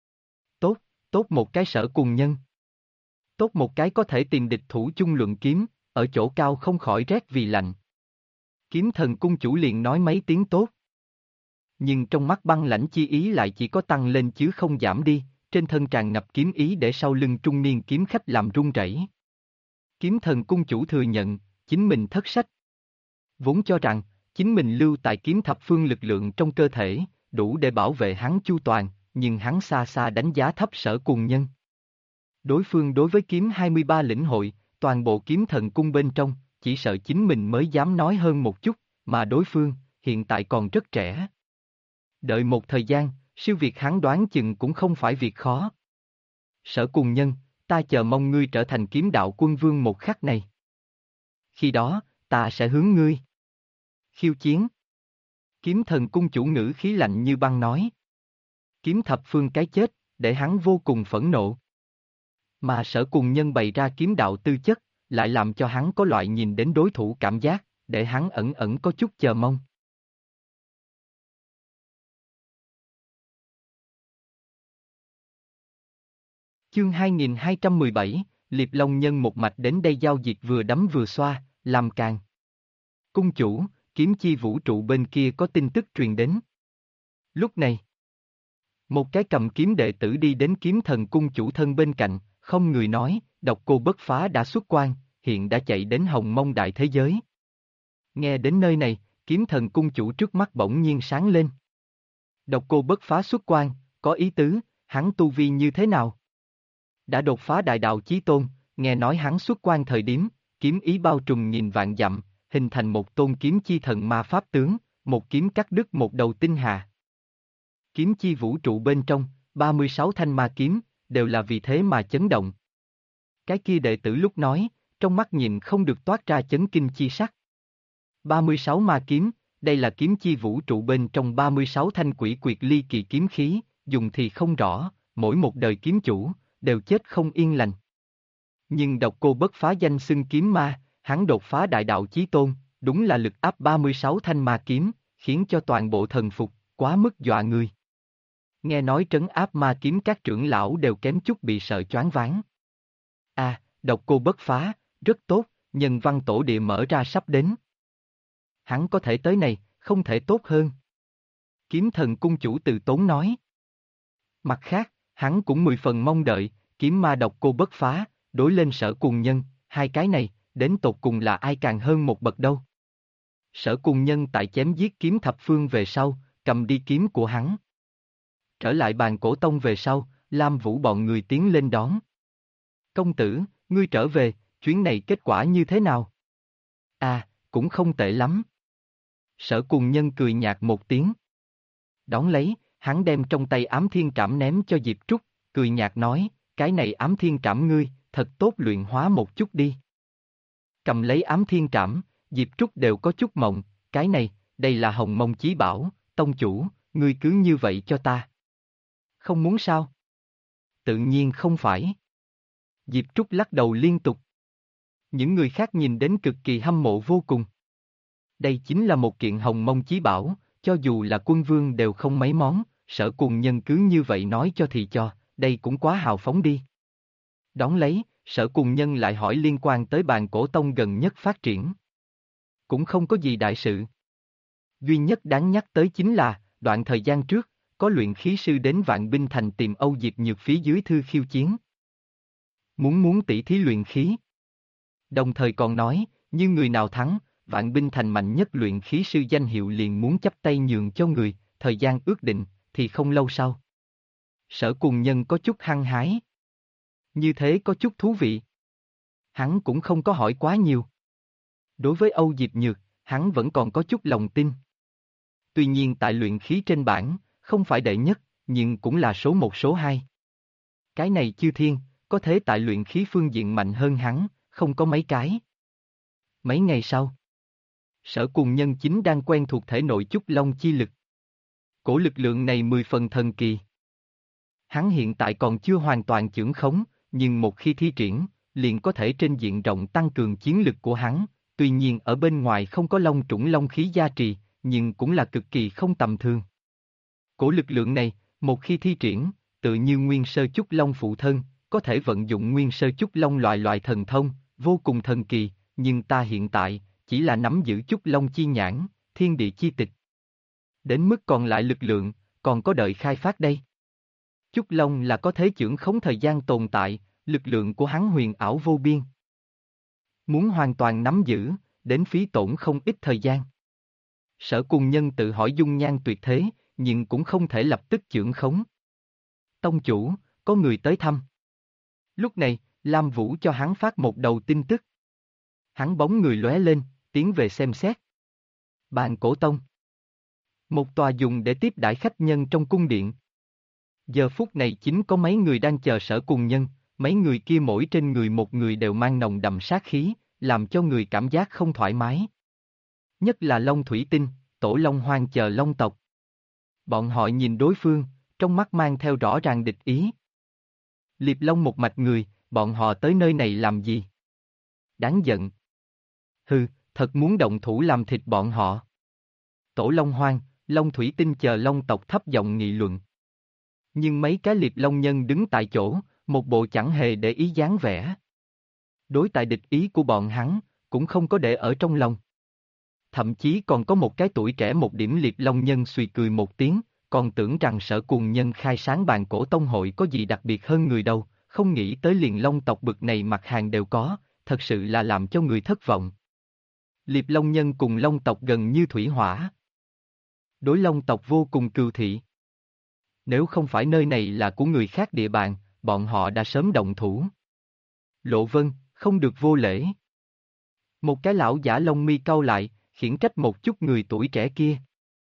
Tốt một cái Sở Cùng Nhân. Tốt một cái có thể tìm địch thủ chung luận kiếm, ở chỗ cao không khỏi rét vì lạnh. Kiếm thần cung chủ liền nói mấy tiếng tốt. Nhưng trong mắt băng lãnh chi ý lại chỉ có tăng lên chứ không giảm đi, trên thân tràn ngập kiếm ý để sau lưng trung niên kiếm khách làm run rẩy. Kiếm thần cung chủ thừa nhận, chính mình thất sách. Vốn cho rằng, chính mình lưu tại kiếm thập phương lực lượng trong cơ thể, đủ để bảo vệ hắn chu toàn, nhưng hắn xa xa đánh giá thấp Sở Cùng Nhân. Đối phương đối với kiếm 23 lĩnh hội, toàn bộ kiếm thần cung bên trong, chỉ sợ chính mình mới dám nói hơn một chút, mà đối phương, hiện tại còn rất trẻ. Đợi một thời gian, siêu việt hắn đoán chừng cũng không phải việc khó. Sở Cùng Nhân, ta chờ mong ngươi trở thành kiếm đạo quân vương một khắc này. Khi đó, ta sẽ hướng ngươi khiêu chiến. Kiếm thần cung chủ ngữ khí lạnh như băng nói. Kiếm thập phương cái chết, để hắn vô cùng phẫn nộ. Mà Sở Cùng Nhân bày ra kiếm đạo tư chất, lại làm cho hắn có loại nhìn đến đối thủ cảm giác, để hắn ẩn ẩn có chút chờ mong. Chương 2217, Liệp Long Nhân một mạch đến đây giao dịch vừa đấm vừa xoa, làm càng. Cung chủ, kiếm chi vũ trụ bên kia có tin tức truyền đến. Lúc này, một cái cầm kiếm đệ tử đi đến kiếm thần cung chủ thân bên cạnh, không người nói, độc cô bất phá đã xuất quan, hiện đã chạy đến hồng mông đại thế giới. Nghe đến nơi này, kiếm thần cung chủ trước mắt bỗng nhiên sáng lên. Độc cô bất phá xuất quan, có ý tứ, hắn tu vi như thế nào? Đã đột phá đại đạo chí tôn, nghe nói hắn xuất quan thời điểm, kiếm ý bao trùm nghìn vạn dặm, hình thành một tôn kiếm chi thần ma pháp tướng, một kiếm cắt đứt một đầu tinh hà. Kiếm chi vũ trụ bên trong, 36 thanh ma kiếm, đều là vì thế mà chấn động. Cái kia đệ tử lúc nói, trong mắt nhìn không được toát ra chấn kinh chi sắc. 36 ma kiếm, đây là kiếm chi vũ trụ bên trong 36 thanh quỷ quyệt ly kỳ kiếm khí, dùng thì không rõ, mỗi một đời kiếm chủ, đều chết không yên lành. Nhưng độc cô bất phá danh xưng kiếm ma, hắn đột phá đại đạo chí tôn, đúng là lực áp 36 thanh ma kiếm, khiến cho toàn bộ thần phục, quá mức dọa người. Nghe nói trấn áp ma kiếm các trưởng lão đều kém chút bị sợ choáng váng. Độc cô bất phá, rất tốt, nhân văn tổ địa mở ra sắp đến. Hắn có thể tới này, không thể tốt hơn. Kiếm thần cung chủ từ tốn nói. Mặt khác, hắn cũng 10 phần mong đợi, kiếm ma độc cô bất phá, đối lên Sở Cuồng Nhân, hai cái này, đến tột cùng là ai càng hơn một bậc đâu. Sở Cuồng Nhân tại chém giết kiếm thập phương về sau, cầm đi kiếm của hắn. Trở lại bàn cổ tông về sau, Lam Vũ bọn người tiến lên đón. Công tử, ngươi trở về, chuyến này kết quả như thế nào? Cũng không tệ lắm. Sở Cuồng Nhân cười nhạt một tiếng. Đón lấy, hắn đem trong tay ám thiên trảm ném cho Diệp Trúc, cười nhạt nói, cái này ám thiên trảm ngươi, thật tốt luyện hóa một chút đi. Cầm lấy ám thiên trảm, Diệp Trúc đều có chút mộng, cái này, đây là hồng mông chí bảo, tông chủ, ngươi cứ như vậy cho ta. Không muốn sao? Tự nhiên không phải. Diệp Trúc lắc đầu liên tục. Những người khác nhìn đến cực kỳ hâm mộ vô cùng. Đây chính là một kiện hồng mông chí bảo, cho dù là quân vương đều không mấy món, Sở Cuồng Nhân cứ như vậy nói cho thì cho, đây cũng quá hào phóng đi. Đón lấy, Sở Cuồng Nhân lại hỏi liên quan tới bàn cổ tông gần nhất phát triển. Cũng không có gì đại sự. Duy nhất đáng nhắc tới chính là, đoạn thời gian trước, có luyện khí sư đến Vạn Binh Thành tìm Âu Diệp Nhược phía dưới thư khiêu chiến. Muốn tỷ thí luyện khí. Đồng thời còn nói, như người nào thắng, Vạn Binh Thành mạnh nhất luyện khí sư danh hiệu liền muốn chắp tay nhường cho người, thời gian ước định, thì không lâu sau. Sở Cuồng Nhân có chút hăng hái. Như thế có chút thú vị. Hắn cũng không có hỏi quá nhiều. Đối với Âu Diệp Nhược, hắn vẫn còn có chút lòng tin. Tuy nhiên tại luyện khí trên bảng, không phải đệ nhất, nhưng cũng là số 1 số 2. Cái này chư thiên, có thế tại luyện khí phương diện mạnh hơn hắn, không có mấy cái. Mấy ngày sau, Sở Cuồng Nhân chính đang quen thuộc thể nội Chúc Long chi lực. Cổ lực lượng này 10 phần thần kỳ. Hắn hiện tại còn chưa hoàn toàn chưởng khống, nhưng một khi thi triển, liền có thể trên diện rộng tăng cường chiến lực của hắn, tuy nhiên ở bên ngoài không có long trũng long khí gia trì, nhưng cũng là cực kỳ không tầm thường. Cổ lực lượng này, một khi thi triển, tự như nguyên sơ Chúc Long phụ thân, có thể vận dụng nguyên sơ Chúc Long loại thần thông, vô cùng thần kỳ, nhưng ta hiện tại, chỉ là nắm giữ Chúc Long chi nhãn, thiên địa chi tịch. Đến mức còn lại lực lượng, còn có đợi khai phát đây. Chúc Long là có thế chưởng khống thời gian tồn tại, lực lượng của hắn huyền ảo vô biên. Muốn hoàn toàn nắm giữ, đến phí tổn không ít thời gian. Sở Cuồng Nhân tự hỏi dung nhan tuyệt thế, nhưng cũng không thể lập tức chưởng khống. Tông chủ, có người tới thăm. Lúc này, Lam Vũ cho hắn phát một đầu tin tức. Hắn bóng người lóe lên, tiến về xem xét. Bàn cổ tông. Một tòa dùng để tiếp đãi khách nhân trong cung điện. Giờ phút này chính có mấy người đang chờ Sở Cuồng Nhân, mấy người kia mỗi trên người một người đều mang nồng đậm sát khí, làm cho người cảm giác không thoải mái. Nhất là Long Thủy Tinh, Tổ Long Hoang chờ Long tộc. Bọn họ nhìn đối phương, trong mắt mang theo rõ ràng địch ý. Liệp Long một mạch người, bọn họ tới nơi này làm gì? Đáng giận. Hừ, thật muốn động thủ làm thịt bọn họ. Tổ Long Hoang, Long Thủy Tinh chờ Long tộc thấp giọng nghị luận. Nhưng mấy cái Liệp Long nhân đứng tại chỗ, một bộ chẳng hề để ý dáng vẻ. Đối tại địch ý của bọn hắn, cũng không có để ở trong lòng. thậm chí còn có một cái tuổi trẻ một điểm. Liệp Long Nhân suy cười một tiếng, còn tưởng rằng Sở Cuồng Nhân khai sáng bàn cổ tông hội có gì đặc biệt hơn người đâu, không nghĩ tới liền Long tộc bực này mặt hàng đều có, thật sự là làm cho người thất vọng. Liệp Long Nhân cùng Long tộc gần như thủy hỏa. Đối Long tộc vô cùng cừu thị. Nếu không phải nơi này là của người khác địa bàn, bọn họ đã sớm động thủ. Lộ Vân, không được vô lễ. Một cái lão giả lông mi cau lại, khiển trách một chút người tuổi trẻ kia.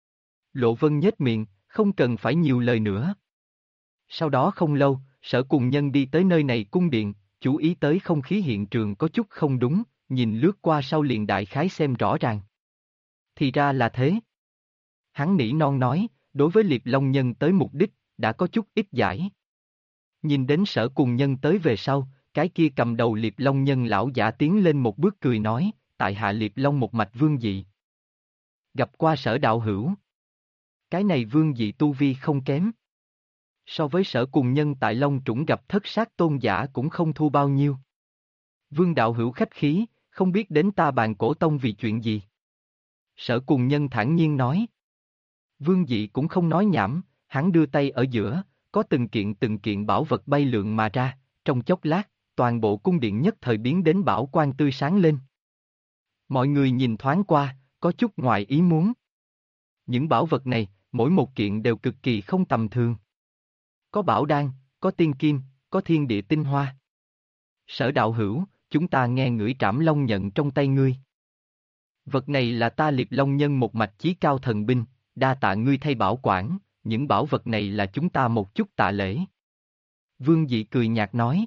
Lộ Vân nhếch miệng, không cần phải nhiều lời nữa. Sau đó không lâu, Sở Cuồng Nhân đi tới nơi này cung điện, chú ý tới không khí hiện trường có chút không đúng, nhìn lướt qua sau liền đại khái xem rõ ràng. Thì ra là thế. Hắn nỉ non nói, đối với Liệp Long Nhân tới mục đích, đã có chút ít giải. Nhìn đến Sở Cuồng Nhân tới về sau, cái kia cầm đầu Liệp Long Nhân lão giả tiến lên một bước cười nói, tại hạ Liệp Long một mạch vương dị. Gặp qua Sở đạo hữu. Cái này vương dị tu vi không kém. So với Sở Cuồng Nhân tại Long Trũng gặp thất sát tôn giả cũng không thua bao nhiêu. Vương đạo hữu khách khí, không biết đến ta bàn cổ tông vì chuyện gì. Sở Cuồng Nhân thản nhiên nói. Vương dị cũng không nói nhảm, hắn đưa tay ở giữa, có từng kiện bảo vật bay lượn mà ra, trong chốc lát, toàn bộ cung điện nhất thời biến đến bảo quang tươi sáng lên. Mọi người nhìn thoáng qua, có chút ngoài ý muốn. Những bảo vật này, mỗi một kiện đều cực kỳ không tầm thường. Có bảo đan, có tiên kim, có thiên địa tinh hoa. Sở đạo hữu, chúng ta nghe ngửi Trảm Long nhận trong tay ngươi. Vật này là ta Liệp Long Nhân một mạch chí cao thần binh, đa tạ ngươi thay bảo quản, những bảo vật này là chúng ta một chút tạ lễ. Vương dị cười nhạt nói.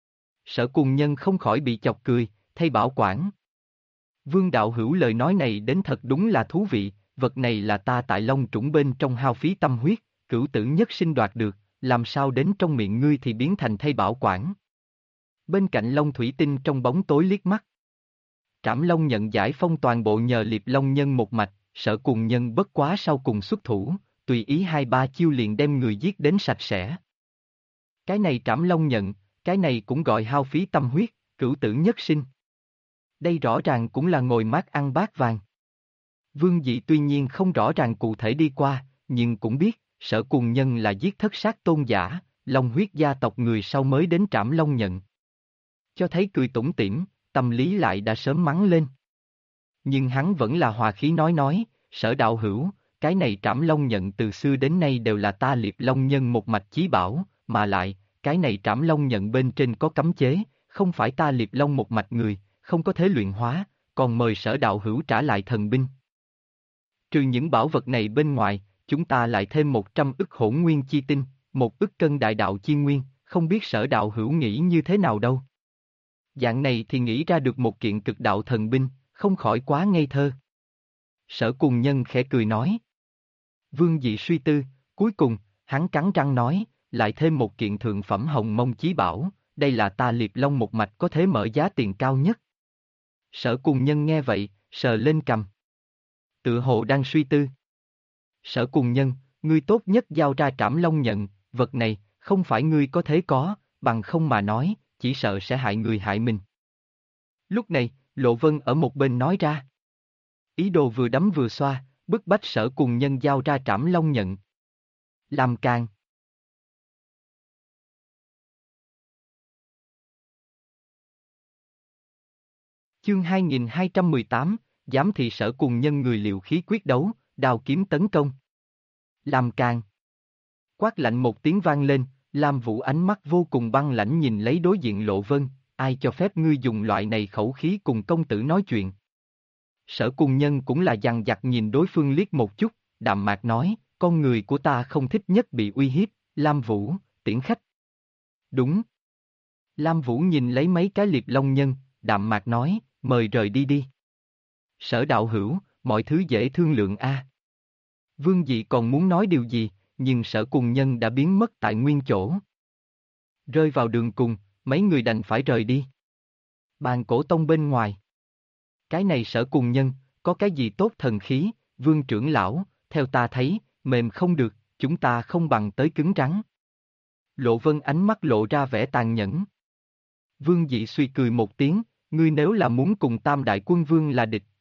Sở Cuồng Nhân không khỏi bị chọc cười, thay bảo quản. Vương đạo hữu lời nói này đến thật đúng là thú vị, vật này là ta tại Long Trũng bên trong hao phí tâm huyết, cửu tử nhất sinh đoạt được, làm sao đến trong miệng ngươi thì biến thành thay bảo quản. Bên cạnh Long Thủy Tinh trong bóng tối liếc mắt. Trảm Long nhận giải phong toàn bộ nhờ Liệp Long Nhân một mạch, Sở Cuồng Nhân bất quá sau cùng xuất thủ, tùy ý 2-3 chiêu liền đem người giết đến sạch sẽ. Cái này Trảm Long nhận, cái này cũng gọi hao phí tâm huyết, cửu tử nhất sinh. Đây rõ ràng cũng là ngồi mát ăn bát vàng. Vương dị tuy nhiên không rõ ràng cụ thể đi qua, nhưng cũng biết, Sở Cuồng Nhân là giết thất sát tôn giả, Long huyết gia tộc người sau mới đến Trảm Long nhận. Cho thấy cười tủm tỉm, tâm lý lại đã sớm mắng lên. Nhưng hắn vẫn là hòa khí nói, Sở đạo hữu, cái này Trảm Long nhận từ xưa đến nay đều là ta Liệp Long Nhân một mạch chí bảo, mà lại, cái này Trảm Long nhận bên trên có cấm chế, không phải ta Liệp Long một mạch người, không có thể luyện hóa, còn mời Sở đạo hữu trả lại thần binh. Trừ những bảo vật này bên ngoài, chúng ta lại thêm 100 ức hỗn nguyên chi tinh, 1 ức cân đại đạo chi nguyên, không biết Sở đạo hữu nghĩ như thế nào đâu. Dạng này thì nghĩ ra được một kiện cực đạo thần binh, không khỏi quá ngây thơ. Sở Cuồng Nhân khẽ cười nói. Vương dị suy tư, cuối cùng, hắn cắn răng nói, lại thêm một kiện thượng phẩm hồng mông chí bảo, đây là ta Liệp Long một mạch có thể mở giá tiền cao nhất. Sở Cuồng Nhân nghe vậy, sờ lên cằm. Tự hồ đang suy tư. Sở Cuồng Nhân, ngươi tốt nhất giao ra Trảm Long nhận, vật này, không phải ngươi có thể có, bằng không mà nói, chỉ sợ sẽ hại người hại mình. Lúc này, Lộ Vân ở một bên nói ra. Ý đồ vừa đấm vừa xoa, bức bách Sở Cuồng Nhân giao ra Trảm Long nhận. Làm càng. Chương 2218, giám thị Sở Cuồng Nhân người liệu khí quyết đấu, đao kiếm tấn công. Làm càng. Quát lạnh một tiếng vang lên, Lam Vũ ánh mắt vô cùng băng lãnh nhìn lấy đối diện Lộ Vân, ai cho phép ngươi dùng loại này khẩu khí cùng công tử nói chuyện. Sở Cuồng Nhân cũng là dằn vặt nhìn đối phương liếc một chút, đạm mạc nói, con người của ta không thích nhất bị uy hiếp, Lam Vũ, tiễn khách. Đúng. Lam Vũ nhìn lấy mấy cái Liệp Long Nhân, đạm mạc nói, mời rời đi đi. Sở đạo hữu, mọi thứ dễ thương lượng a. Vương dị còn muốn nói điều gì, nhưng Sở Cuồng Nhân đã biến mất tại nguyên chỗ. Rơi vào đường cùng, mấy người đành phải rời đi. Bàn cổ tông bên ngoài. Cái này Sở Cuồng Nhân, có cái gì tốt thần khí, Vương trưởng lão, theo ta thấy, mềm không được, chúng ta không bằng tới cứng rắn. Lộ Vân ánh mắt lộ ra vẻ tàn nhẫn. Vương dị suy cười một tiếng, ngươi nếu là muốn cùng Tam Đại Quân Vương là địch,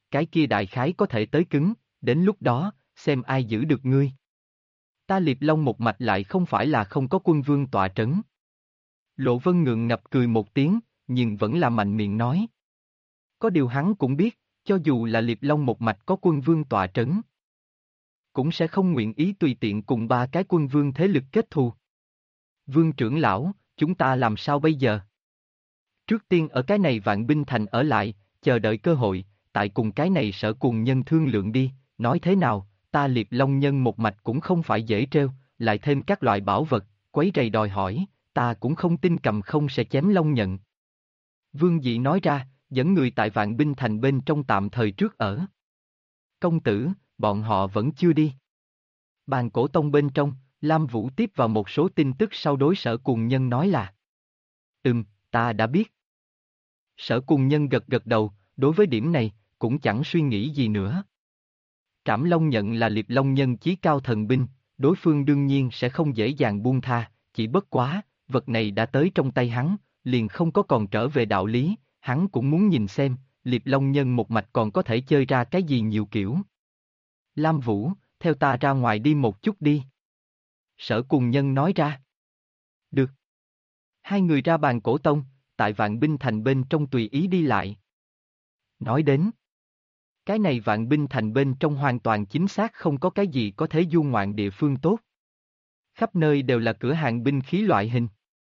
cái kia đại khái có thể tới cứng, đến lúc đó, xem ai giữ được ngươi. Ta Liệp Long một mạch lại không phải là không có quân vương tọa trấn. Lộ Vân ngượng ngập cười một tiếng, nhưng vẫn là mạnh miệng nói. Có điều hắn cũng biết, cho dù là Liệp Long một mạch có quân vương tọa trấn, cũng sẽ không nguyện ý tùy tiện cùng ba cái quân vương thế lực kết thù. Vương trưởng lão, chúng ta làm sao bây giờ? Trước tiên ở cái này Vạn Binh Thành ở lại, chờ đợi cơ hội, tại cùng cái này Sở Cùng Nhân thương lượng đi, nói thế nào, ta Liệp Long nhân một mạch cũng không phải dễ treo, lại thêm các loại bảo vật, quấy rầy đòi hỏi, ta cũng không tin cầm không sẽ chém Long nhận. Vương Dị nói ra, dẫn người tại Vạn Binh Thành bên trong tạm thời trước ở. Công tử, bọn họ vẫn chưa đi. Bàn cổ tông bên trong, Lam Vũ tiếp vào một số tin tức sau đối Sở Cùng Nhân nói là. Ta đã biết. Sở Cùng Nhân gật gật đầu, đối với điểm này, cũng chẳng suy nghĩ gì nữa. Trảm Long nhận là Liệp Long nhân chí cao thần binh, đối phương đương nhiên sẽ không dễ dàng buông tha, chỉ bất quá, vật này đã tới trong tay hắn, liền không có còn trở về đạo lý, hắn cũng muốn nhìn xem, Liệp Long nhân một mạch còn có thể chơi ra cái gì nhiều kiểu. Lam Vũ, theo ta ra ngoài đi một chút đi. Sở Cùng Nhân nói ra. Được. Hai người ra bàn cổ tông, tại Vạn Binh Thành bên trong tùy ý đi lại. Nói đến, cái này Vạn Binh Thành bên trong hoàn toàn chính xác không có cái gì có thể du ngoạn địa phương tốt. Khắp nơi đều là cửa hàng binh khí loại hình.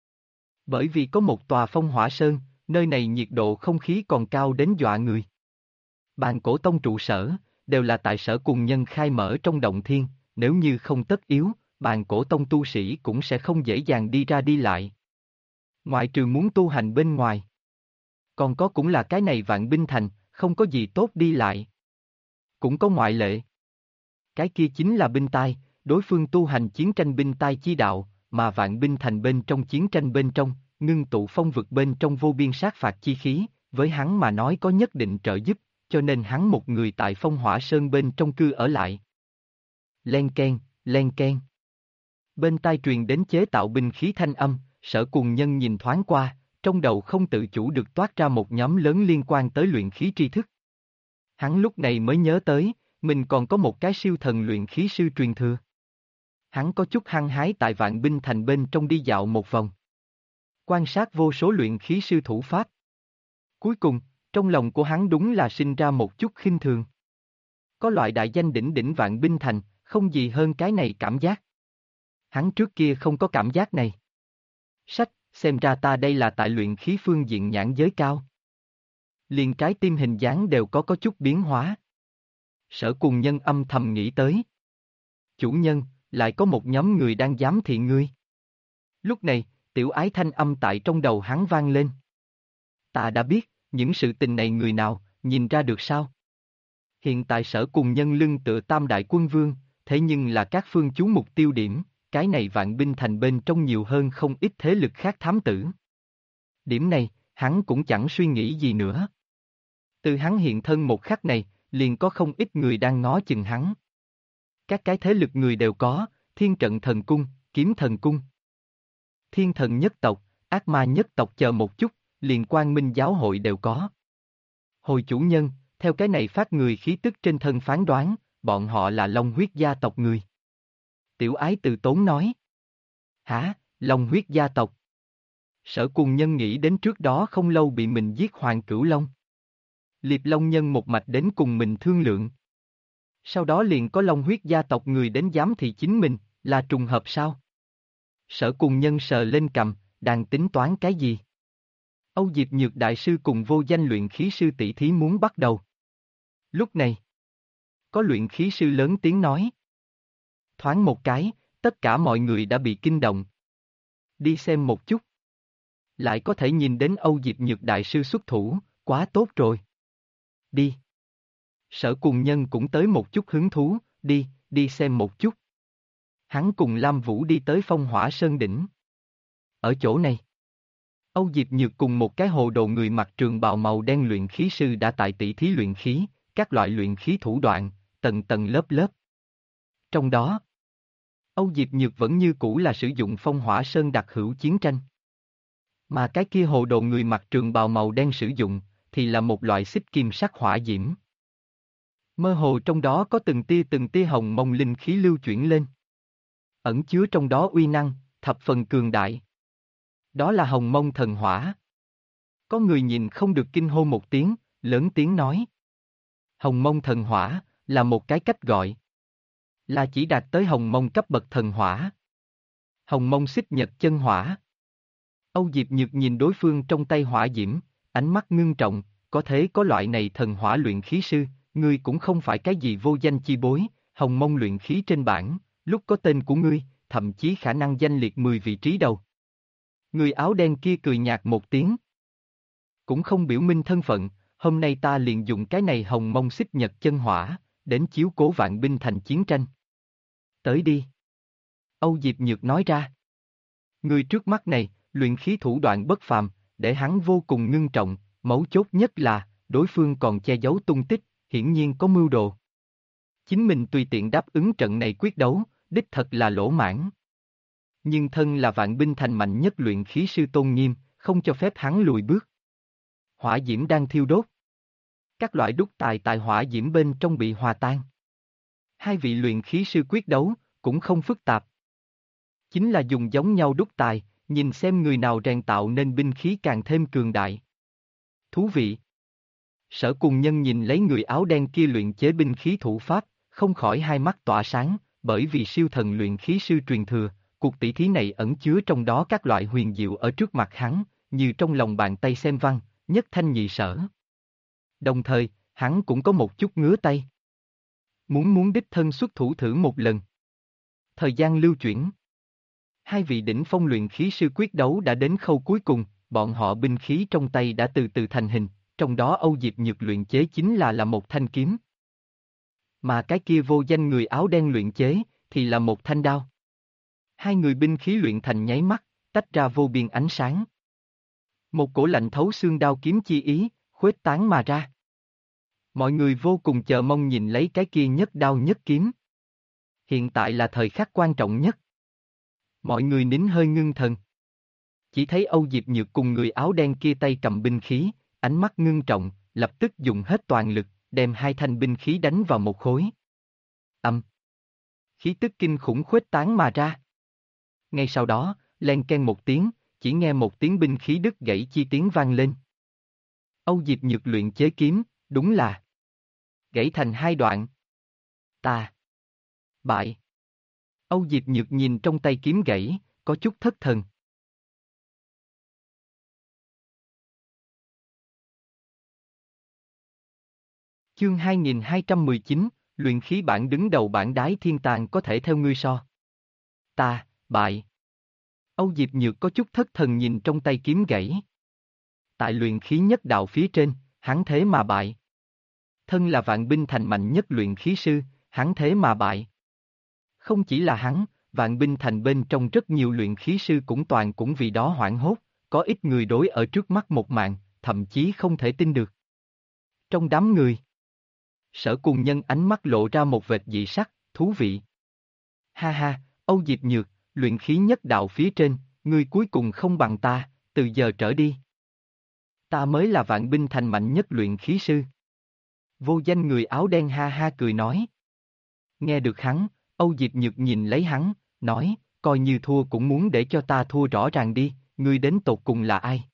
Bởi vì có một tòa phong hỏa sơn, nơi này nhiệt độ không khí còn cao đến dọa người. Bàn cổ tông trụ sở, đều là tại Sở Cùng Nhân khai mở trong động thiên, nếu như không tất yếu, bàn cổ tông tu sĩ cũng sẽ không dễ dàng đi ra đi lại. Ngoại trừ muốn tu hành bên ngoài. Còn có cũng là cái này Vạn Binh Thành, không có gì tốt đi lại. Cũng có ngoại lệ. Cái kia chính là binh tai, đối phương tu hành chiến tranh binh tai chi đạo, mà Vạn Binh Thành bên trong chiến tranh bên trong, ngưng tụ phong vực bên trong vô biên sát phạt chi khí, với hắn mà nói có nhất định trợ giúp, cho nên hắn một người tại phong hỏa sơn bên trong cư ở lại. Len keng, len keng. Bên tai truyền đến chế tạo binh khí thanh âm, Sở Cùng Nhân nhìn thoáng qua, trong đầu không tự chủ được toát ra một nhóm lớn liên quan tới luyện khí tri thức. Hắn lúc này mới nhớ tới, mình còn có một cái siêu thần luyện khí sư truyền thừa. Hắn có chút hăng hái tại Vạn Binh Thành bên trong đi dạo một vòng. Quan sát vô số luyện khí sư thủ pháp. Cuối cùng, trong lòng của hắn đúng là sinh ra một chút khinh thường. Có loại đại danh đỉnh đỉnh Vạn Binh Thành, không gì hơn cái này cảm giác. Hắn trước kia không có cảm giác này. Sách, xem ra ta đây là tại luyện khí phương diện nhãn giới cao. Liền trái tim hình dáng đều có chút biến hóa. Sở Cùng Nhân âm thầm nghĩ tới. Chủ nhân, lại có một nhóm người đang giám thị ngươi. Lúc này, tiểu ái thanh âm tại trong đầu hắn vang lên. Ta đã biết, những sự tình này người nào, nhìn ra được sao? Hiện tại Sở Cùng Nhân lưng tựa tam đại quân vương, thế nhưng là các phương chú mục tiêu điểm, cái này Vạn Binh Thành bên trong nhiều hơn không ít thế lực khác thám tử. Điểm này, hắn cũng chẳng suy nghĩ gì nữa. Từ hắn hiện thân một khắc này, liền có không ít người đang ngó chừng hắn. Các cái thế lực người đều có, Thiên Trận Thần Cung, Kiếm Thần Cung, Thiên Thần nhất tộc, Ác Ma nhất tộc chờ một chút, liền Quang Minh giáo hội đều có. Hồi chủ nhân, theo cái này phát người khí tức trên thân phán đoán, bọn họ là Long huyết gia tộc người. Tiểu ái từ tốn nói. Hả, Long huyết gia tộc? Sở Cùng Nhân nghĩ đến trước đó không lâu bị mình giết Hoàng Cửu Long. Liệp Long nhân một mạch đến cùng mình thương lượng. Sau đó liền có Long huyết gia tộc người đến giám thị chính mình, là trùng hợp sao? Sở Cùng Nhân sờ lên cằm, đang tính toán cái gì? Âu Diệp Nhược đại sư cùng vô danh luyện khí sư tỷ thí muốn bắt đầu. Lúc này, có luyện khí sư lớn tiếng nói. Thoáng một cái, tất cả mọi người đã bị kinh động. Đi xem một chút. Lại có thể nhìn đến Âu Diệp Nhược đại sư xuất thủ, quá tốt rồi. Đi. Sở Cùng Nhân cũng tới một chút hứng thú, đi xem một chút. Hắn cùng Lam Vũ đi tới Phong Hỏa Sơn đỉnh. Ở chỗ này, Âu Diệp Nhược cùng một cái hồ đồ người mặc trường bào màu đen luyện khí sư đã tại tỷ thí luyện khí, các loại luyện khí thủ đoạn, tầng tầng lớp lớp. Trong đó, Âu Diệp Nhược vẫn như cũ là sử dụng Phong Hỏa Sơn đặc hữu chiến tranh. Mà cái kia hồ đồ người mặc trường bào màu đen sử dụng, thì là một loại xích kim sắc hỏa diễm. Mơ hồ trong đó có từng tia hồng mông linh khí lưu chuyển lên. Ẩn chứa trong đó uy năng, thập phần cường đại. Đó là hồng mông thần hỏa. Có người nhìn không được kinh hô một tiếng, lớn tiếng nói. Hồng mông thần hỏa, là một cái cách gọi. Là chỉ đạt tới hồng mông cấp bậc thần hỏa. Hồng mông xích nhật chân hỏa. Âu Diệp Nhược nhìn đối phương trong tay hỏa diễm, ánh mắt ngưng trọng, có thế có loại này thần hỏa luyện khí sư, ngươi cũng không phải cái gì vô danh chi bối, hồng mông luyện khí trên bảng, lúc có tên của ngươi, thậm chí khả năng danh liệt 10 vị trí đầu. Người áo đen kia cười nhạt một tiếng. Cũng không biểu minh thân phận, hôm nay ta liền dùng cái này hồng mông xích nhật chân hỏa, đến chiếu cố vạn binh thành chiến tranh. Tới đi. Âu Diệp Nhược nói ra. Người trước mắt này, luyện khí thủ đoạn bất phàm, để hắn vô cùng ngưng trọng, mấu chốt nhất là, đối phương còn che giấu tung tích, hiển nhiên có mưu đồ. Chính mình tùy tiện đáp ứng trận này quyết đấu, đích thật là lỗ mãn. Nhưng thân là vạn binh thành mạnh nhất luyện khí sư tôn nghiêm, không cho phép hắn lùi bước. Hỏa diễm đang thiêu đốt. Các loại đúc tài tại hỏa diễm bên trong bị hòa tan. Hai vị luyện khí sư quyết đấu, cũng không phức tạp. Chính là dùng giống nhau đúc tài, nhìn xem người nào rèn tạo nên binh khí càng thêm cường đại. Thú vị. Sở Cùng Nhân nhìn lấy người áo đen kia luyện chế binh khí thủ pháp, không khỏi hai mắt tỏa sáng, bởi vì siêu thần luyện khí sư truyền thừa, cuộc tỷ thí này ẩn chứa trong đó các loại huyền diệu ở trước mặt hắn, như trong lòng bàn tay xem văn, nhất thanh nhị sở. Đồng thời, hắn cũng có một chút ngứa tay. Muốn đích thân xuất thủ thử một lần. Thời gian lưu chuyển. Hai vị đỉnh phong luyện khí sư quyết đấu đã đến khâu cuối cùng, bọn họ binh khí trong tay đã từ từ thành hình, trong đó Âu Diệp Nhược luyện chế chính là một thanh kiếm. Mà cái kia vô danh người áo đen luyện chế, thì là một thanh đao. Hai người binh khí luyện thành nháy mắt, tách ra vô biên ánh sáng. Một cổ lạnh thấu xương đao kiếm chi ý, khuếch tán mà ra. Mọi người vô cùng chờ mong nhìn lấy cái kia nhất đao nhất kiếm. Hiện tại là thời khắc quan trọng nhất. Mọi người nín hơi ngưng thần. Chỉ thấy Âu Diệp Nhược cùng người áo đen kia tay cầm binh khí, ánh mắt ngưng trọng, lập tức dùng hết toàn lực, đem hai thanh binh khí đánh vào một khối. Âm. Khí tức kinh khủng khuếch tán mà ra. Ngay sau đó, len ken một tiếng, chỉ nghe một tiếng binh khí đứt gãy chi tiếng vang lên. Âu Diệp Nhược luyện chế kiếm, đúng là gãy thành hai đoạn. Ta bại. Âu Diệp Nhược nhìn trong tay kiếm gãy, có chút thất thần. Chương 2219, luyện khí bảng đứng đầu bảng đái thiên tàng có thể theo ngươi so. Ta bại. Âu Diệp Nhược có chút thất thần nhìn trong tay kiếm gãy. Tại luyện khí nhất đạo phía trên, hắn thế mà bại. Thân là vạn binh thành mạnh nhất luyện khí sư, hắn thế mà bại. Không chỉ là hắn, vạn binh thành bên trong rất nhiều luyện khí sư cũng vì đó hoảng hốt, có ít người đối ở trước mắt một màn, thậm chí không thể tin được. Trong đám người, Sở Cùng Nhân ánh mắt lộ ra một vệt dị sắc, thú vị. Ha ha, Âu Diệp Nhược, luyện khí nhất đạo phía trên, ngươi cuối cùng không bằng ta, từ giờ trở đi. Ta mới là vạn binh thành mạnh nhất luyện khí sư. Vô danh người áo đen ha ha cười nói. Nghe được hắn, Âu Diệp Nhược nhìn lấy hắn, nói, coi như thua cũng muốn để cho ta thua rõ ràng đi, ngươi đến tột cùng là ai?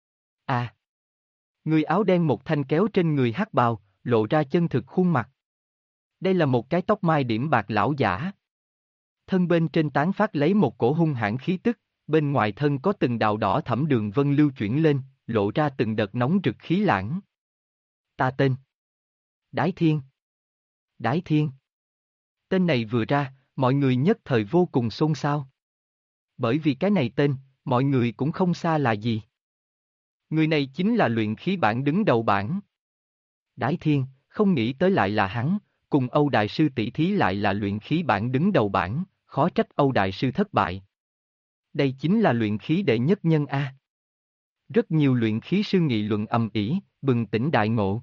À! Người áo đen một thanh kéo trên người hắc bào, lộ ra chân thực khuôn mặt. Đây là một cái tóc mai điểm bạc lão giả. Thân bên trên tán phát lấy một cổ hung hãn khí tức, bên ngoài thân có từng đạo đỏ thẫm đường vân lưu chuyển lên, lộ ra từng đợt nóng rực khí lãng. Ta tên Đái Thiên. Đái Thiên. Tên này vừa ra, mọi người nhất thời vô cùng xôn xao. Bởi vì cái này tên, mọi người cũng không xa là gì. Người này chính là luyện khí bảng đứng đầu bảng. Đái Thiên, không nghĩ tới lại là hắn, cùng Âu Đại Sư tỷ thí lại là luyện khí bảng đứng đầu bảng, khó trách Âu Đại Sư thất bại. Đây chính là luyện khí đệ nhất nhân A. Rất nhiều luyện khí sư nghị luận ầm ĩ, bừng tỉnh đại ngộ.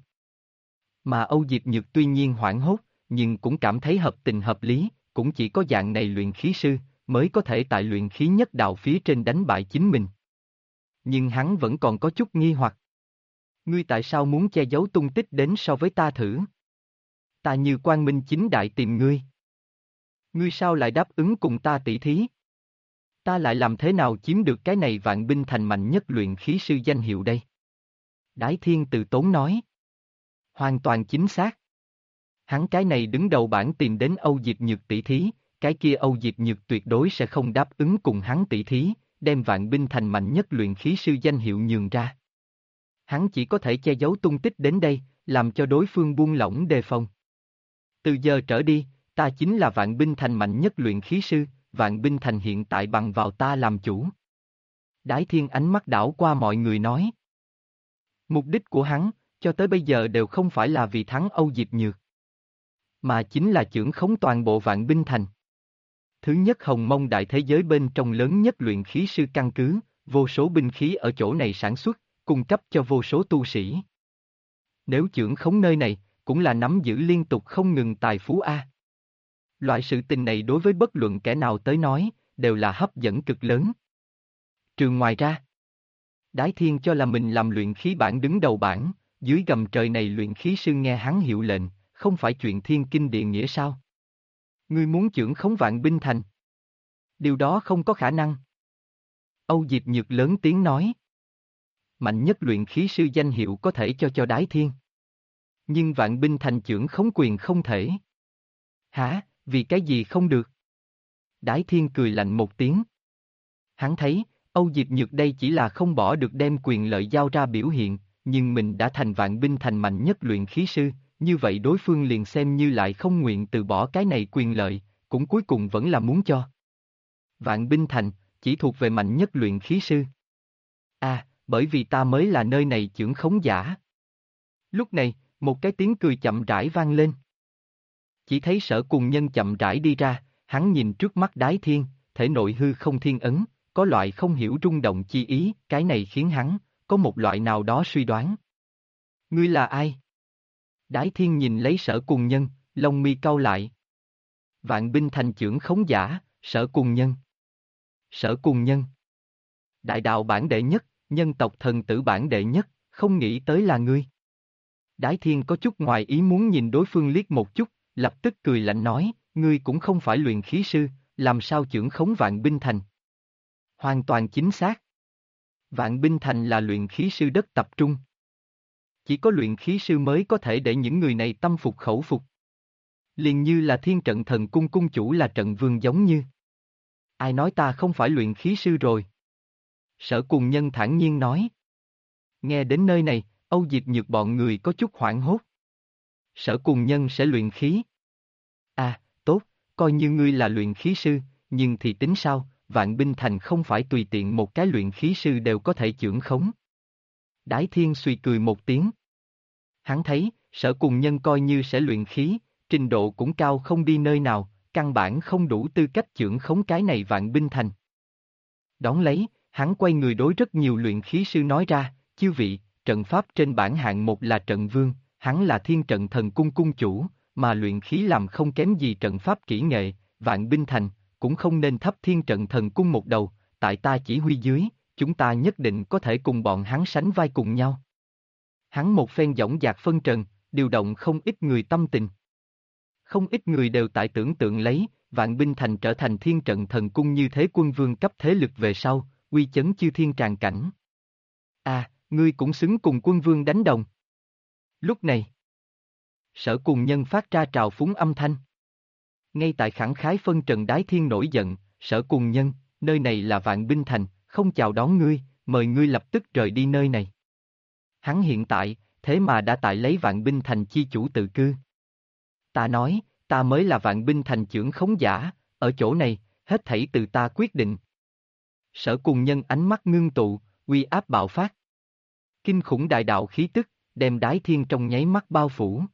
Mà Âu Diệp Nhược tuy nhiên hoảng hốt, nhưng cũng cảm thấy hợp tình hợp lý, cũng chỉ có dạng này luyện khí sư, mới có thể tại luyện khí nhất đạo phía trên đánh bại chính mình. Nhưng hắn vẫn còn có chút nghi hoặc. Ngươi tại sao muốn che giấu tung tích đến so với ta thử? Ta như quang minh chính đại tìm ngươi. Ngươi sao lại đáp ứng cùng ta tỷ thí? Ta lại làm thế nào chiếm được cái này vạn binh thành mạnh nhất luyện khí sư danh hiệu đây? Đái Thiên từ tốn nói. Hoàn toàn chính xác. Hắn cái này đứng đầu bảng tìm đến Âu Diệp Nhược tỷ thí, cái kia Âu Diệp Nhược tuyệt đối sẽ không đáp ứng cùng hắn tỷ thí, đem vạn binh thành mạnh nhất luyện khí sư danh hiệu nhường ra. Hắn chỉ có thể che giấu tung tích đến đây, làm cho đối phương buông lỏng đề phòng. Từ giờ trở đi, ta chính là vạn binh thành mạnh nhất luyện khí sư, vạn binh thành hiện tại bằng vào ta làm chủ. Đái Thiên ánh mắt đảo qua mọi người nói. Mục đích của hắn, cho tới bây giờ đều không phải là vì thắng Âu Diệp Nhược, mà chính là chưởng khống toàn bộ vạn binh thành. Thứ nhất Hồng Mông đại thế giới bên trong lớn nhất luyện khí sư căn cứ, vô số binh khí ở chỗ này sản xuất, cung cấp cho vô số tu sĩ. Nếu chưởng khống nơi này, cũng là nắm giữ liên tục không ngừng tài phú A. Loại sự tình này đối với bất luận kẻ nào tới nói, đều là hấp dẫn cực lớn. Trừ ngoài ra, Đái Thiên cho là mình làm luyện khí bảng đứng đầu bảng, dưới gầm trời này luyện khí sư nghe hắn hiệu lệnh, không phải chuyện thiên kinh địa nghĩa sao? Ngươi muốn chưởng khống vạn binh thành? Điều đó không có khả năng. Âu Diệp Nhược lớn tiếng nói. Mạnh nhất luyện khí sư danh hiệu có thể cho Đái Thiên. Nhưng vạn binh thành chưởng khống quyền không thể. Hả, vì cái gì không được? Đái Thiên cười lạnh một tiếng. Hắn thấy, Âu Diệp Nhược đây chỉ là không bỏ được đem quyền lợi giao ra biểu hiện, nhưng mình đã thành vạn binh thành mạnh nhất luyện khí sư, như vậy đối phương liền xem như lại không nguyện từ bỏ cái này quyền lợi, cũng cuối cùng vẫn là muốn cho. Vạn binh thành, chỉ thuộc về mạnh nhất luyện khí sư. Bởi vì ta mới là nơi này chưởng khống giả. Lúc này, một cái tiếng cười chậm rãi vang lên. Chỉ thấy Sở Cùng Nhân chậm rãi đi ra, hắn nhìn trước mắt Đái Thiên, thể nội hư không thiên ấn, có loại không hiểu rung động chi ý, cái này khiến hắn có một loại nào đó suy đoán. Ngươi là ai? Đái Thiên nhìn lấy Sở Cùng Nhân, lông mi cau lại. Vạn binh thành chưởng khống giả, Sở Cùng Nhân. Sở Cùng Nhân. Đại đạo bản đệ nhất, nhân tộc thần tử bản đệ nhất, không nghĩ tới là ngươi. Đái Thiên có chút ngoài ý muốn nhìn đối phương liếc một chút, lập tức cười lạnh nói, ngươi cũng không phải luyện khí sư, làm sao chưởng khống vạn binh thành? Hoàn toàn chính xác. Vạn binh thành là luyện khí sư đất tập trung. Chỉ có luyện khí sư mới có thể để những người này tâm phục khẩu phục. Liền như là Thiên Trận Thần Cung cung chủ là trận vương giống như. Ai nói ta không phải luyện khí sư rồi? Sở Cùng Nhân thản nhiên nói. Nghe đến nơi này, Âu Diệp Nhược bọn người có chút hoảng hốt. Sở Cùng Nhân sẽ luyện khí. Tốt, coi như ngươi là luyện khí sư, nhưng thì tính sao, vạn binh thành không phải tùy tiện một cái luyện khí sư đều có thể chưởng khống. Đái Thiên suy cười một tiếng. Hắn thấy, Sở Cùng Nhân coi như sẽ luyện khí, trình độ cũng cao không đi nơi nào, căn bản không đủ tư cách chưởng khống cái này vạn binh thành. Đón lấy, hắn quay người đối rất nhiều luyện khí sư nói ra, chư vị, trận pháp trên bảng hạng một là trận vương, hắn là Thiên Trận Thần Cung cung chủ, mà luyện khí làm không kém gì trận pháp kỹ nghệ, vạn binh thành, cũng không nên thấp Thiên Trận Thần Cung một đầu, tại ta chỉ huy dưới, chúng ta nhất định có thể cùng bọn hắn sánh vai cùng nhau. Hắn một phen dõng dạc phân trần, điều động không ít người tâm tình. Không ít người đều tại tưởng tượng lấy, vạn binh thành trở thành Thiên Trận Thần Cung như thế quân vương cấp thế lực về sau, uy chấn chư thiên tràn cảnh. Ngươi cũng xứng cùng quân vương đánh đồng. Lúc này, Sở Cùng Nhân phát ra trào phúng âm thanh. Ngay tại khẳng khái phân trần Đái Thiên nổi giận, Sở Cùng Nhân, nơi này là vạn binh thành, không chào đón ngươi, mời ngươi lập tức rời đi nơi này. Hắn hiện tại, thế mà đã tại lấy vạn binh thành chi chủ tự cư. Ta nói, ta mới là vạn binh thành chưởng khống giả, ở chỗ này, hết thảy từ ta quyết định. Sở Cùng Nhân ánh mắt ngưng tụ, uy áp bạo phát. Kinh khủng đại đạo khí tức, đem Đái Thiên trong nháy mắt bao phủ.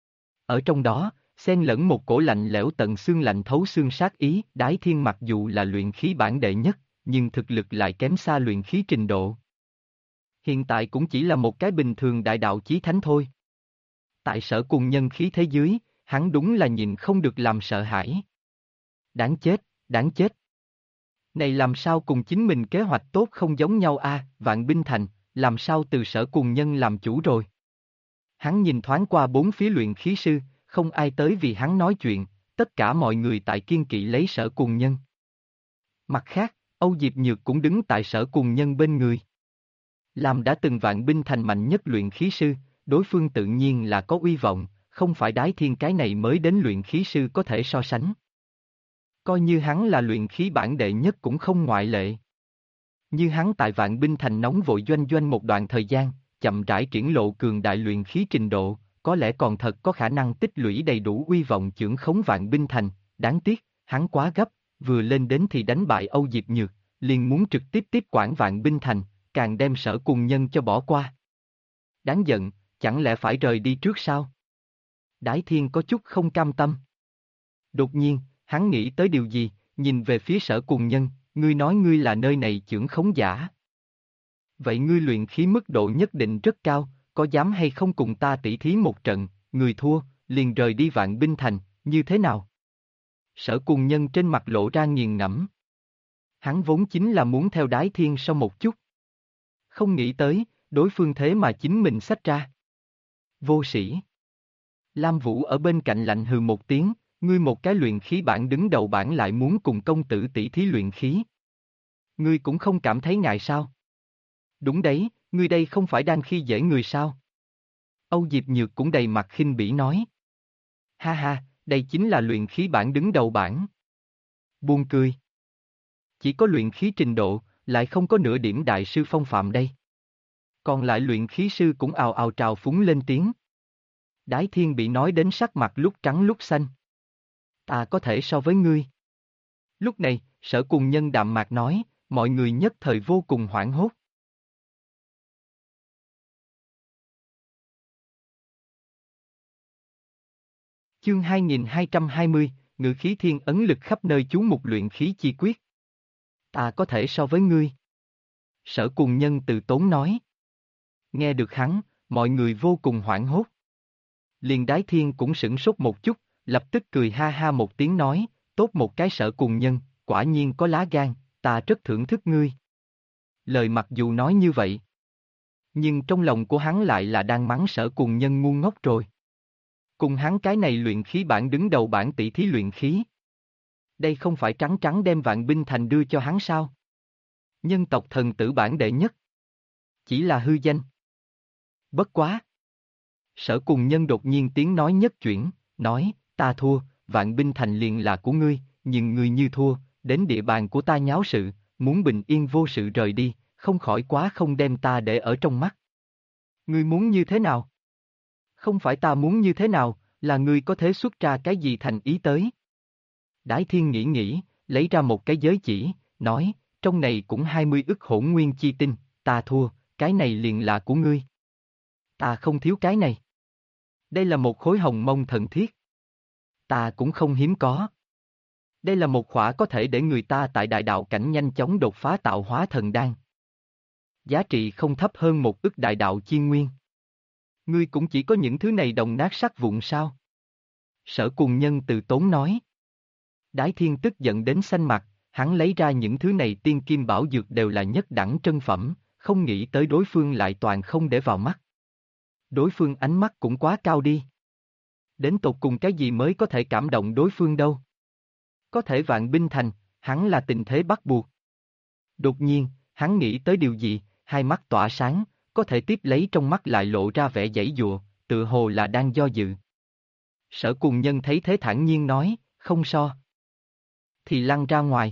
Ở trong đó, xen lẫn một cổ lạnh lẽo tận xương lạnh thấu xương sát ý, Đái Thiên mặc dù là luyện khí bản đệ nhất, nhưng thực lực lại kém xa luyện khí trình độ. Hiện tại cũng chỉ là một cái bình thường đại đạo chí thánh thôi. Tại Sở Cùng Nhân khí thế dưới, hắn đúng là nhìn không được làm sợ hãi. Đáng chết, đáng chết. Này làm sao cùng chính mình kế hoạch tốt không giống nhau vạn binh thành, làm sao từ Sở Cùng Nhân làm chủ rồi. Hắn nhìn thoáng qua bốn phía luyện khí sư, không ai tới vì hắn nói chuyện, tất cả mọi người tại kiêng kỵ lấy Sở Cùng Nhân. Mặt khác, Âu Diệp Nhược cũng đứng tại Sở Cùng Nhân bên người. Làm đã từng vạn binh thành mạnh nhất luyện khí sư, đối phương tự nhiên là có uy vọng, không phải Đái Thiên cái này mới đến luyện khí sư có thể so sánh. Coi như hắn là luyện khí bản đệ nhất cũng không ngoại lệ. Như hắn tại vạn binh thành nóng vội doanh doanh một đoạn thời gian, chậm rãi triển lộ cường đại luyện khí trình độ, có lẽ còn thật có khả năng tích lũy đầy đủ uy vọng chưởng khống vạn binh thành, đáng tiếc, hắn quá gấp, vừa lên đến thì đánh bại Âu Diệp Nhược, liền muốn trực tiếp tiếp quản vạn binh thành, càng đem Sở Cùng Nhân cho bỏ qua. Đáng giận, chẳng lẽ phải rời đi trước sao? Đái Thiên có chút không cam tâm. Đột nhiên, hắn nghĩ tới điều gì, nhìn về phía Sở Cùng Nhân, ngươi nói ngươi là nơi này chưởng khống giả. Vậy ngươi luyện khí mức độ nhất định rất cao, có dám hay không cùng ta tỉ thí một trận, người thua, liền rời đi vạn binh thành, như thế nào? Sở Cùng Nhân trên mặt lộ ra nghiền ngẫm. Hắn vốn chính là muốn theo Đái Thiên sau một chút. Không nghĩ tới, đối phương thế mà chính mình xách ra. Vô sĩ. Lam Vũ ở bên cạnh lạnh hừ một tiếng, ngươi một cái luyện khí bản đứng đầu bảng lại muốn cùng công tử tỷ thí luyện khí. Ngươi cũng không cảm thấy ngại sao? Đúng đấy, ngươi đây không phải đang khi dễ người sao? Âu Diệp Nhược cũng đầy mặt khinh bỉ nói. Ha ha, đây chính là luyện khí bản đứng đầu bảng. Buông cười. Chỉ có luyện khí trình độ, lại không có nửa điểm đại sư phong phạm đây. Còn lại luyện khí sư cũng ào ào trào phúng lên tiếng. Đái Thiên bị nói đến sắc mặt lúc trắng lúc xanh. Ta có thể so với ngươi. Lúc này, Sở Cùng Nhân đạm mạc nói, mọi người nhất thời vô cùng hoảng hốt. Chương 2220, Ngự khí thiên ấn lực khắp nơi chú mục luyện khí chi quyết. Ta có thể so với ngươi. Sở Cùng Nhân từ tốn nói. Nghe được hắn, mọi người vô cùng hoảng hốt. Liền Đái Thiên cũng sửng sốt một chút, lập tức cười ha ha một tiếng nói, tốt một cái Sở Cùng Nhân, quả nhiên có lá gan, ta rất thưởng thức ngươi. Lời mặc dù nói như vậy, nhưng trong lòng của hắn lại là đang mắng Sở Cùng Nhân ngu ngốc rồi. Cùng hắn cái này luyện khí bản đứng đầu bảng tỷ thí luyện khí. Đây không phải trắng trắng đem vạn binh thành đưa cho hắn sao? Nhân tộc thần tử bản đệ nhất. Chỉ là hư danh. Bất quá. Sở Cùng Nhân đột nhiên tiếng nói nhất chuyển, nói, ta thua, vạn binh thành liền là của ngươi, nhưng ngươi như thua, đến địa bàn của ta nháo sự, muốn bình yên vô sự rời đi, không khỏi quá không đem ta để ở trong mắt. Ngươi muốn như thế nào? Không phải ta muốn như thế nào, là ngươi có thể xuất ra cái gì thành ý tới. Đái Thiên nghĩ, lấy ra một cái giới chỉ, nói, trong này cũng 20 ức hỗn nguyên chi tinh, ta thua, cái này liền là của ngươi. Ta không thiếu cái này. Đây là một khối hồng mông thần thiết. Ta cũng không hiếm có. Đây là một khỏa có thể để người ta tại đại đạo cảnh nhanh chóng đột phá tạo hóa thần đan. Giá trị không thấp hơn 1 ức đại đạo chi nguyên. Ngươi cũng chỉ có những thứ này đồng nát sắt vụn sao? Sở Cùng Nhân từ tốn nói. Đái Thiên tức giận đến xanh mặt, hắn lấy ra những thứ này tiên kim bảo dược đều là nhất đẳng trân phẩm, không nghĩ tới đối phương lại toàn không để vào mắt. Đối phương ánh mắt cũng quá cao đi. Đến tột cùng cái gì mới có thể cảm động đối phương đâu? Có thể vạn binh thành, hắn là tình thế bắt buộc. Đột nhiên, hắn nghĩ tới điều gì, hai mắt tỏa sáng, có thể tiếp lấy trong mắt lại lộ ra vẻ giãy giụa, tựa hồ là đang do dự. Sở Cùng Nhân thấy thế thản nhiên nói, không so. Thì lăn ra ngoài.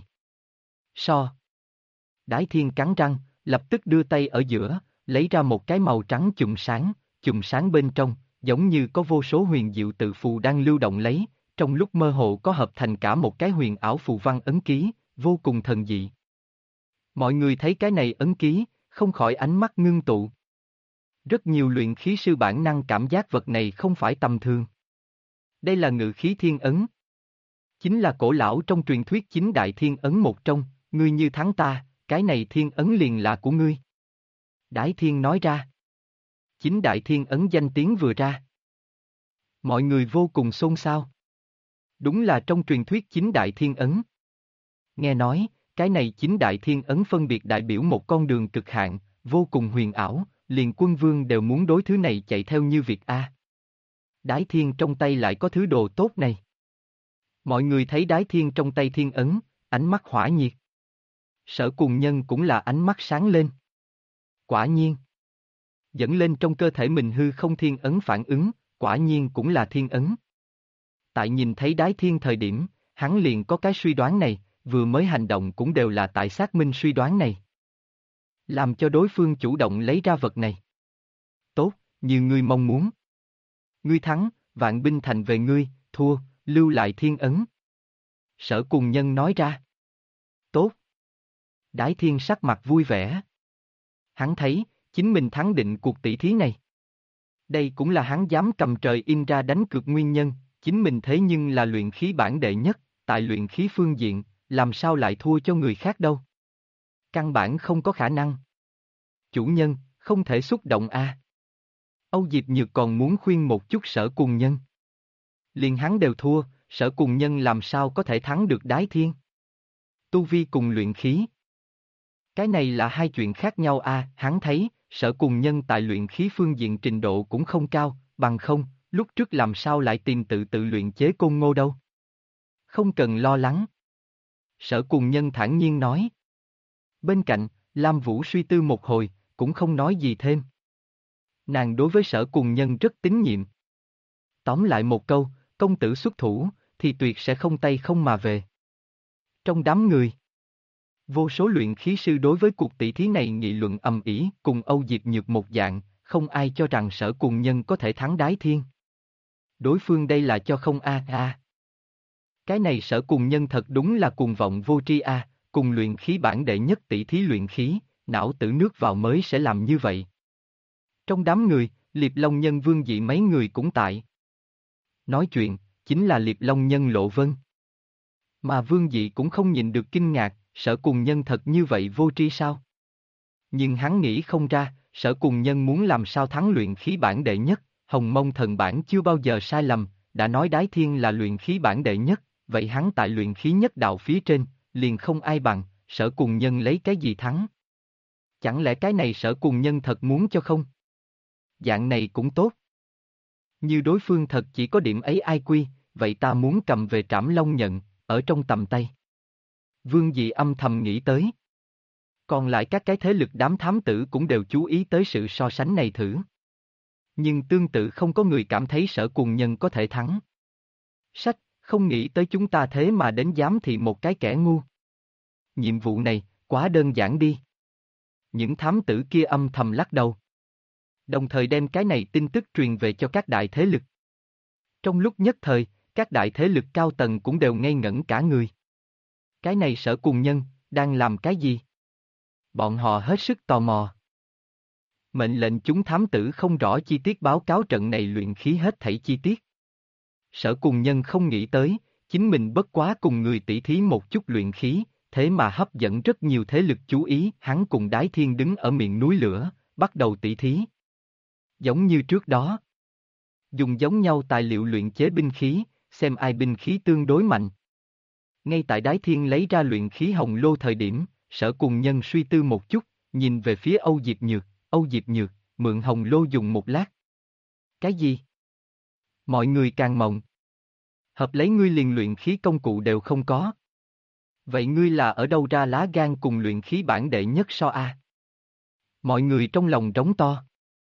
So. Đái Thiên cắn răng, lập tức đưa tay ở giữa, lấy ra một cái màu trắng chùm sáng bên trong, giống như có vô số huyền diệu tự phù đang lưu động lấy, trong lúc mơ hồ có hợp thành cả một cái huyền ảo phù văn ấn ký, vô cùng thần dị. Mọi người thấy cái này ấn ký, không khỏi ánh mắt ngưng tụ. Rất nhiều luyện khí sư bản năng cảm giác vật này không phải tầm thường. Đây là ngự khí thiên ấn. Chính là cổ lão trong truyền thuyết chính đại thiên ấn một trong, ngươi như thắng ta, cái này thiên ấn liền là của ngươi. Đái Thiên nói ra. Chính đại thiên ấn danh tiếng vừa ra. Mọi người vô cùng xôn xao. Đúng là trong truyền thuyết chính đại thiên ấn. Nghe nói, cái này chính đại thiên ấn phân biệt đại biểu một con đường cực hạn, vô cùng huyền ảo, liền quân vương đều muốn đối thứ này chạy theo như việc A. Đái Thiên trong tay lại có thứ đồ tốt này. Mọi người thấy Đái Thiên trong tay thiên ấn, ánh mắt hỏa nhiệt. Sở Cùng Nhân cũng là ánh mắt sáng lên. Quả nhiên. Dẫn lên trong cơ thể mình hư không thiên ấn phản ứng, quả nhiên cũng là thiên ấn. Tại nhìn thấy Đái Thiên thời điểm, hắn liền có cái suy đoán này, vừa mới hành động cũng đều là tại xác minh suy đoán này. Làm cho đối phương chủ động lấy ra vật này. Tốt, như ngươi mong muốn. Ngươi thắng, vạn binh thành về ngươi, thua, lưu lại thiên ấn. Sở Cùng Nhân nói ra. Tốt. Đái Thiên sắc mặt vui vẻ. Hắn thấy, chính mình thắng định cuộc tỷ thí này. Đây cũng là hắn dám cầm trời in ra đánh cược nguyên nhân, chính mình thế nhưng là luyện khí bản đệ nhất, tại luyện khí phương diện, làm sao lại thua cho người khác đâu. Căn bản không có khả năng. Chủ nhân, không thể xúc động a. Âu Diệp Nhược còn muốn khuyên một chút Sở Cùng Nhân. Liền hắn đều thua, Sở Cùng Nhân làm sao có thể thắng được Đái Thiên. Tu vi cùng luyện khí. Cái này là hai chuyện khác nhau a. Hắn thấy, Sở Cùng Nhân tại luyện khí phương diện trình độ cũng không cao, bằng không, lúc trước làm sao lại tìm tự luyện chế côn ngô đâu. Không cần lo lắng. Sở Cùng Nhân thản nhiên nói. Bên cạnh, Lam Vũ suy tư một hồi, cũng không nói gì thêm. Nàng đối với Sở Cùng Nhân rất tín nhiệm. Tóm lại một câu, công tử xuất thủ, thì tuyệt sẽ không tay không mà về. Trong đám người, vô số luyện khí sư đối với cuộc tỷ thí này nghị luận ầm ĩ, cùng Âu Diệp Nhược một dạng, không ai cho rằng Sở Cùng Nhân có thể thắng Đái Thiên. Đối phương đây là cho không a. Cái này Sở Cùng Nhân thật đúng là cuồng vọng vô tri a, cùng luyện khí bản đệ nhất tỷ thí luyện khí, não tử nước vào mới sẽ làm như vậy. Trong đám người, Liệp Long Nhân Vương Dị mấy người cũng tại. Nói chuyện, chính là Liệp Long Nhân Lộ Vân. Mà Vương Dị cũng không nhìn được kinh ngạc, Sở Cùng Nhân thật như vậy vô tri sao? Nhưng hắn nghĩ không ra, Sở Cùng Nhân muốn làm sao thắng luyện khí bản đệ nhất, Hồng Mông Thần Bản chưa bao giờ sai lầm, đã nói Đái Thiên là luyện khí bản đệ nhất, vậy hắn tại luyện khí nhất đạo phía trên, liền không ai bằng, Sở Cùng Nhân lấy cái gì thắng? Chẳng lẽ cái này Sở Cùng Nhân thật muốn cho không? Dạng này cũng tốt. Như đối phương thật chỉ có điểm ấy ai quy, vậy ta muốn cầm về Trảm Long nhận, ở trong tầm tay. Vương Dị âm thầm nghĩ tới. Còn lại các cái thế lực đám thám tử cũng đều chú ý tới sự so sánh này thử. Nhưng tương tự không có người cảm thấy Sở Cùng Nhân có thể thắng. Sách, không nghĩ tới chúng ta thế mà đến giám thị một cái kẻ ngu. Nhiệm vụ này, quá đơn giản đi. Những thám tử kia âm thầm lắc đầu. Đồng thời đem cái này tin tức truyền về cho các đại thế lực. Trong lúc nhất thời, các đại thế lực cao tầng cũng đều ngây ngẩn cả người. Cái này Sở Cùng Nhân, đang làm cái gì? Bọn họ hết sức tò mò. Mệnh lệnh chúng thám tử không rõ chi tiết báo cáo trận này luyện khí hết thảy chi tiết. Sở Cùng Nhân không nghĩ tới, chính mình bất quá cùng người tỷ thí một chút luyện khí, thế mà hấp dẫn rất nhiều thế lực chú ý, hắn cùng Đái Thiên đứng ở miệng núi lửa, bắt đầu tỷ thí. Giống như trước đó. Dùng giống nhau tài liệu luyện chế binh khí, xem ai binh khí tương đối mạnh. Ngay tại Đái Thiên lấy ra luyện khí hồng lô thời điểm, Sở Cùng Nhân suy tư một chút, nhìn về phía Âu Diệp Nhược, mượn hồng lô dùng một lát. Cái gì? Mọi người càng mộng. Hợp lấy ngươi liền luyện khí công cụ đều không có. Vậy ngươi là ở đâu ra lá gan cùng luyện khí bản đệ nhất so a? Mọi người trong lòng trống to.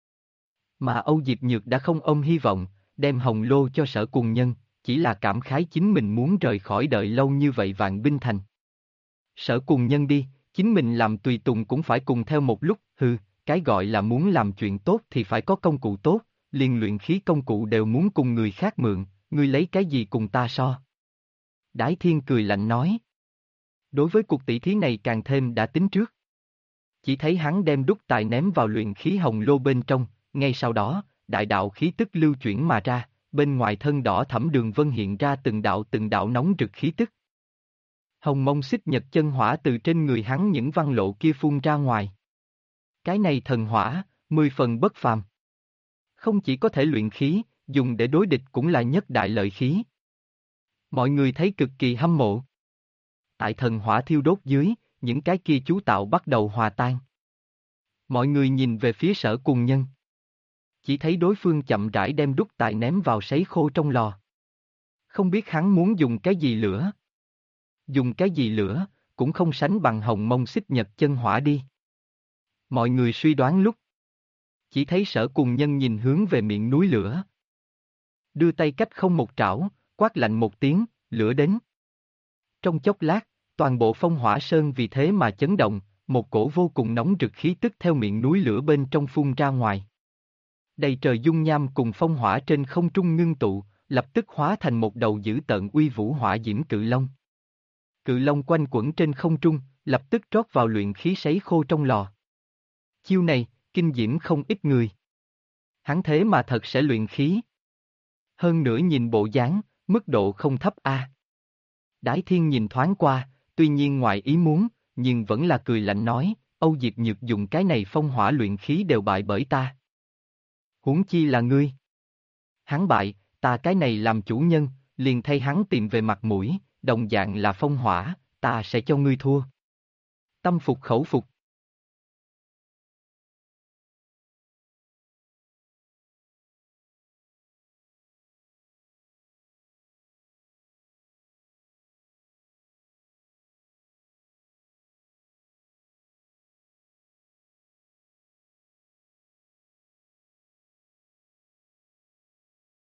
Mà Âu Diệp Nhược đã không ôm hy vọng, đem hồng lô cho Sở Cùng Nhân, chỉ là cảm khái chính mình muốn rời khỏi đợi lâu như vậy Vạn Binh Thành. Sở Cùng Nhân đi, chính mình làm tùy tùng cũng phải cùng theo một lúc, cái gọi là muốn làm chuyện tốt thì phải có công cụ tốt, liền luyện khí công cụ đều muốn cùng người khác mượn, ngươi lấy cái gì cùng ta so? Đái Thiên cười lạnh nói. Đối với cuộc tỷ thí này càng thêm đã tính trước. Chỉ thấy hắn đem đúc tài ném vào luyện khí hồng lô bên trong, ngay sau đó, đại đạo khí tức lưu chuyển mà ra, bên ngoài thân đỏ thẫm đường vân hiện ra từng đạo nóng rực khí tức. Hồng Mông Xích Nhật chân hỏa từ trên người hắn những văn lộ kia phun ra ngoài. Cái này thần hỏa, 10 phần bất phàm. Không chỉ có thể luyện khí, dùng để đối địch cũng là nhất đại lợi khí. Mọi người thấy cực kỳ hâm mộ. Tại thần hỏa thiêu đốt dưới, những cái kia chú tạo bắt đầu hòa tan. Mọi người nhìn về phía Sở Cùng Nhân. Chỉ thấy đối phương chậm rãi đem đúc tài ném vào sấy khô trong lò. Không biết hắn muốn dùng cái gì lửa. Dùng cái gì lửa, cũng không sánh bằng hồng mông xích nhật chân hỏa đi. Mọi người suy đoán lúc. Chỉ thấy Sở Cùng Nhân nhìn hướng về miệng núi lửa. Đưa tay cách không một trảo, quát lạnh một tiếng, lửa đến. Trong chốc lát, toàn bộ Phong Hỏa Sơn vì thế mà chấn động, một cổ vô cùng nóng rực khí tức theo miệng núi lửa bên trong phun ra ngoài. Đầy trời dung nham cùng phong hỏa trên không trung ngưng tụ, lập tức hóa thành một đầu dữ tợn uy vũ hỏa diễm cự long. Cự long quanh quẩn trên không trung, lập tức trót vào luyện khí sấy khô trong lò. Chiêu này, kinh diễm không ít người. Hắn thế mà thật sẽ luyện khí. Hơn nữa nhìn bộ dáng, mức độ không thấp a. Đái Thiên nhìn thoáng qua, tuy nhiên ngoài ý muốn, nhưng vẫn là cười lạnh nói, Âu Diệp Nhược dùng cái này phong hỏa luyện khí đều bại bởi ta. Huống chi là ngươi. Hắn bại, ta cái này làm chủ nhân, liền thay hắn tìm về mặt mũi, đồng dạng là phong hỏa, ta sẽ cho ngươi thua. Tâm phục khẩu phục,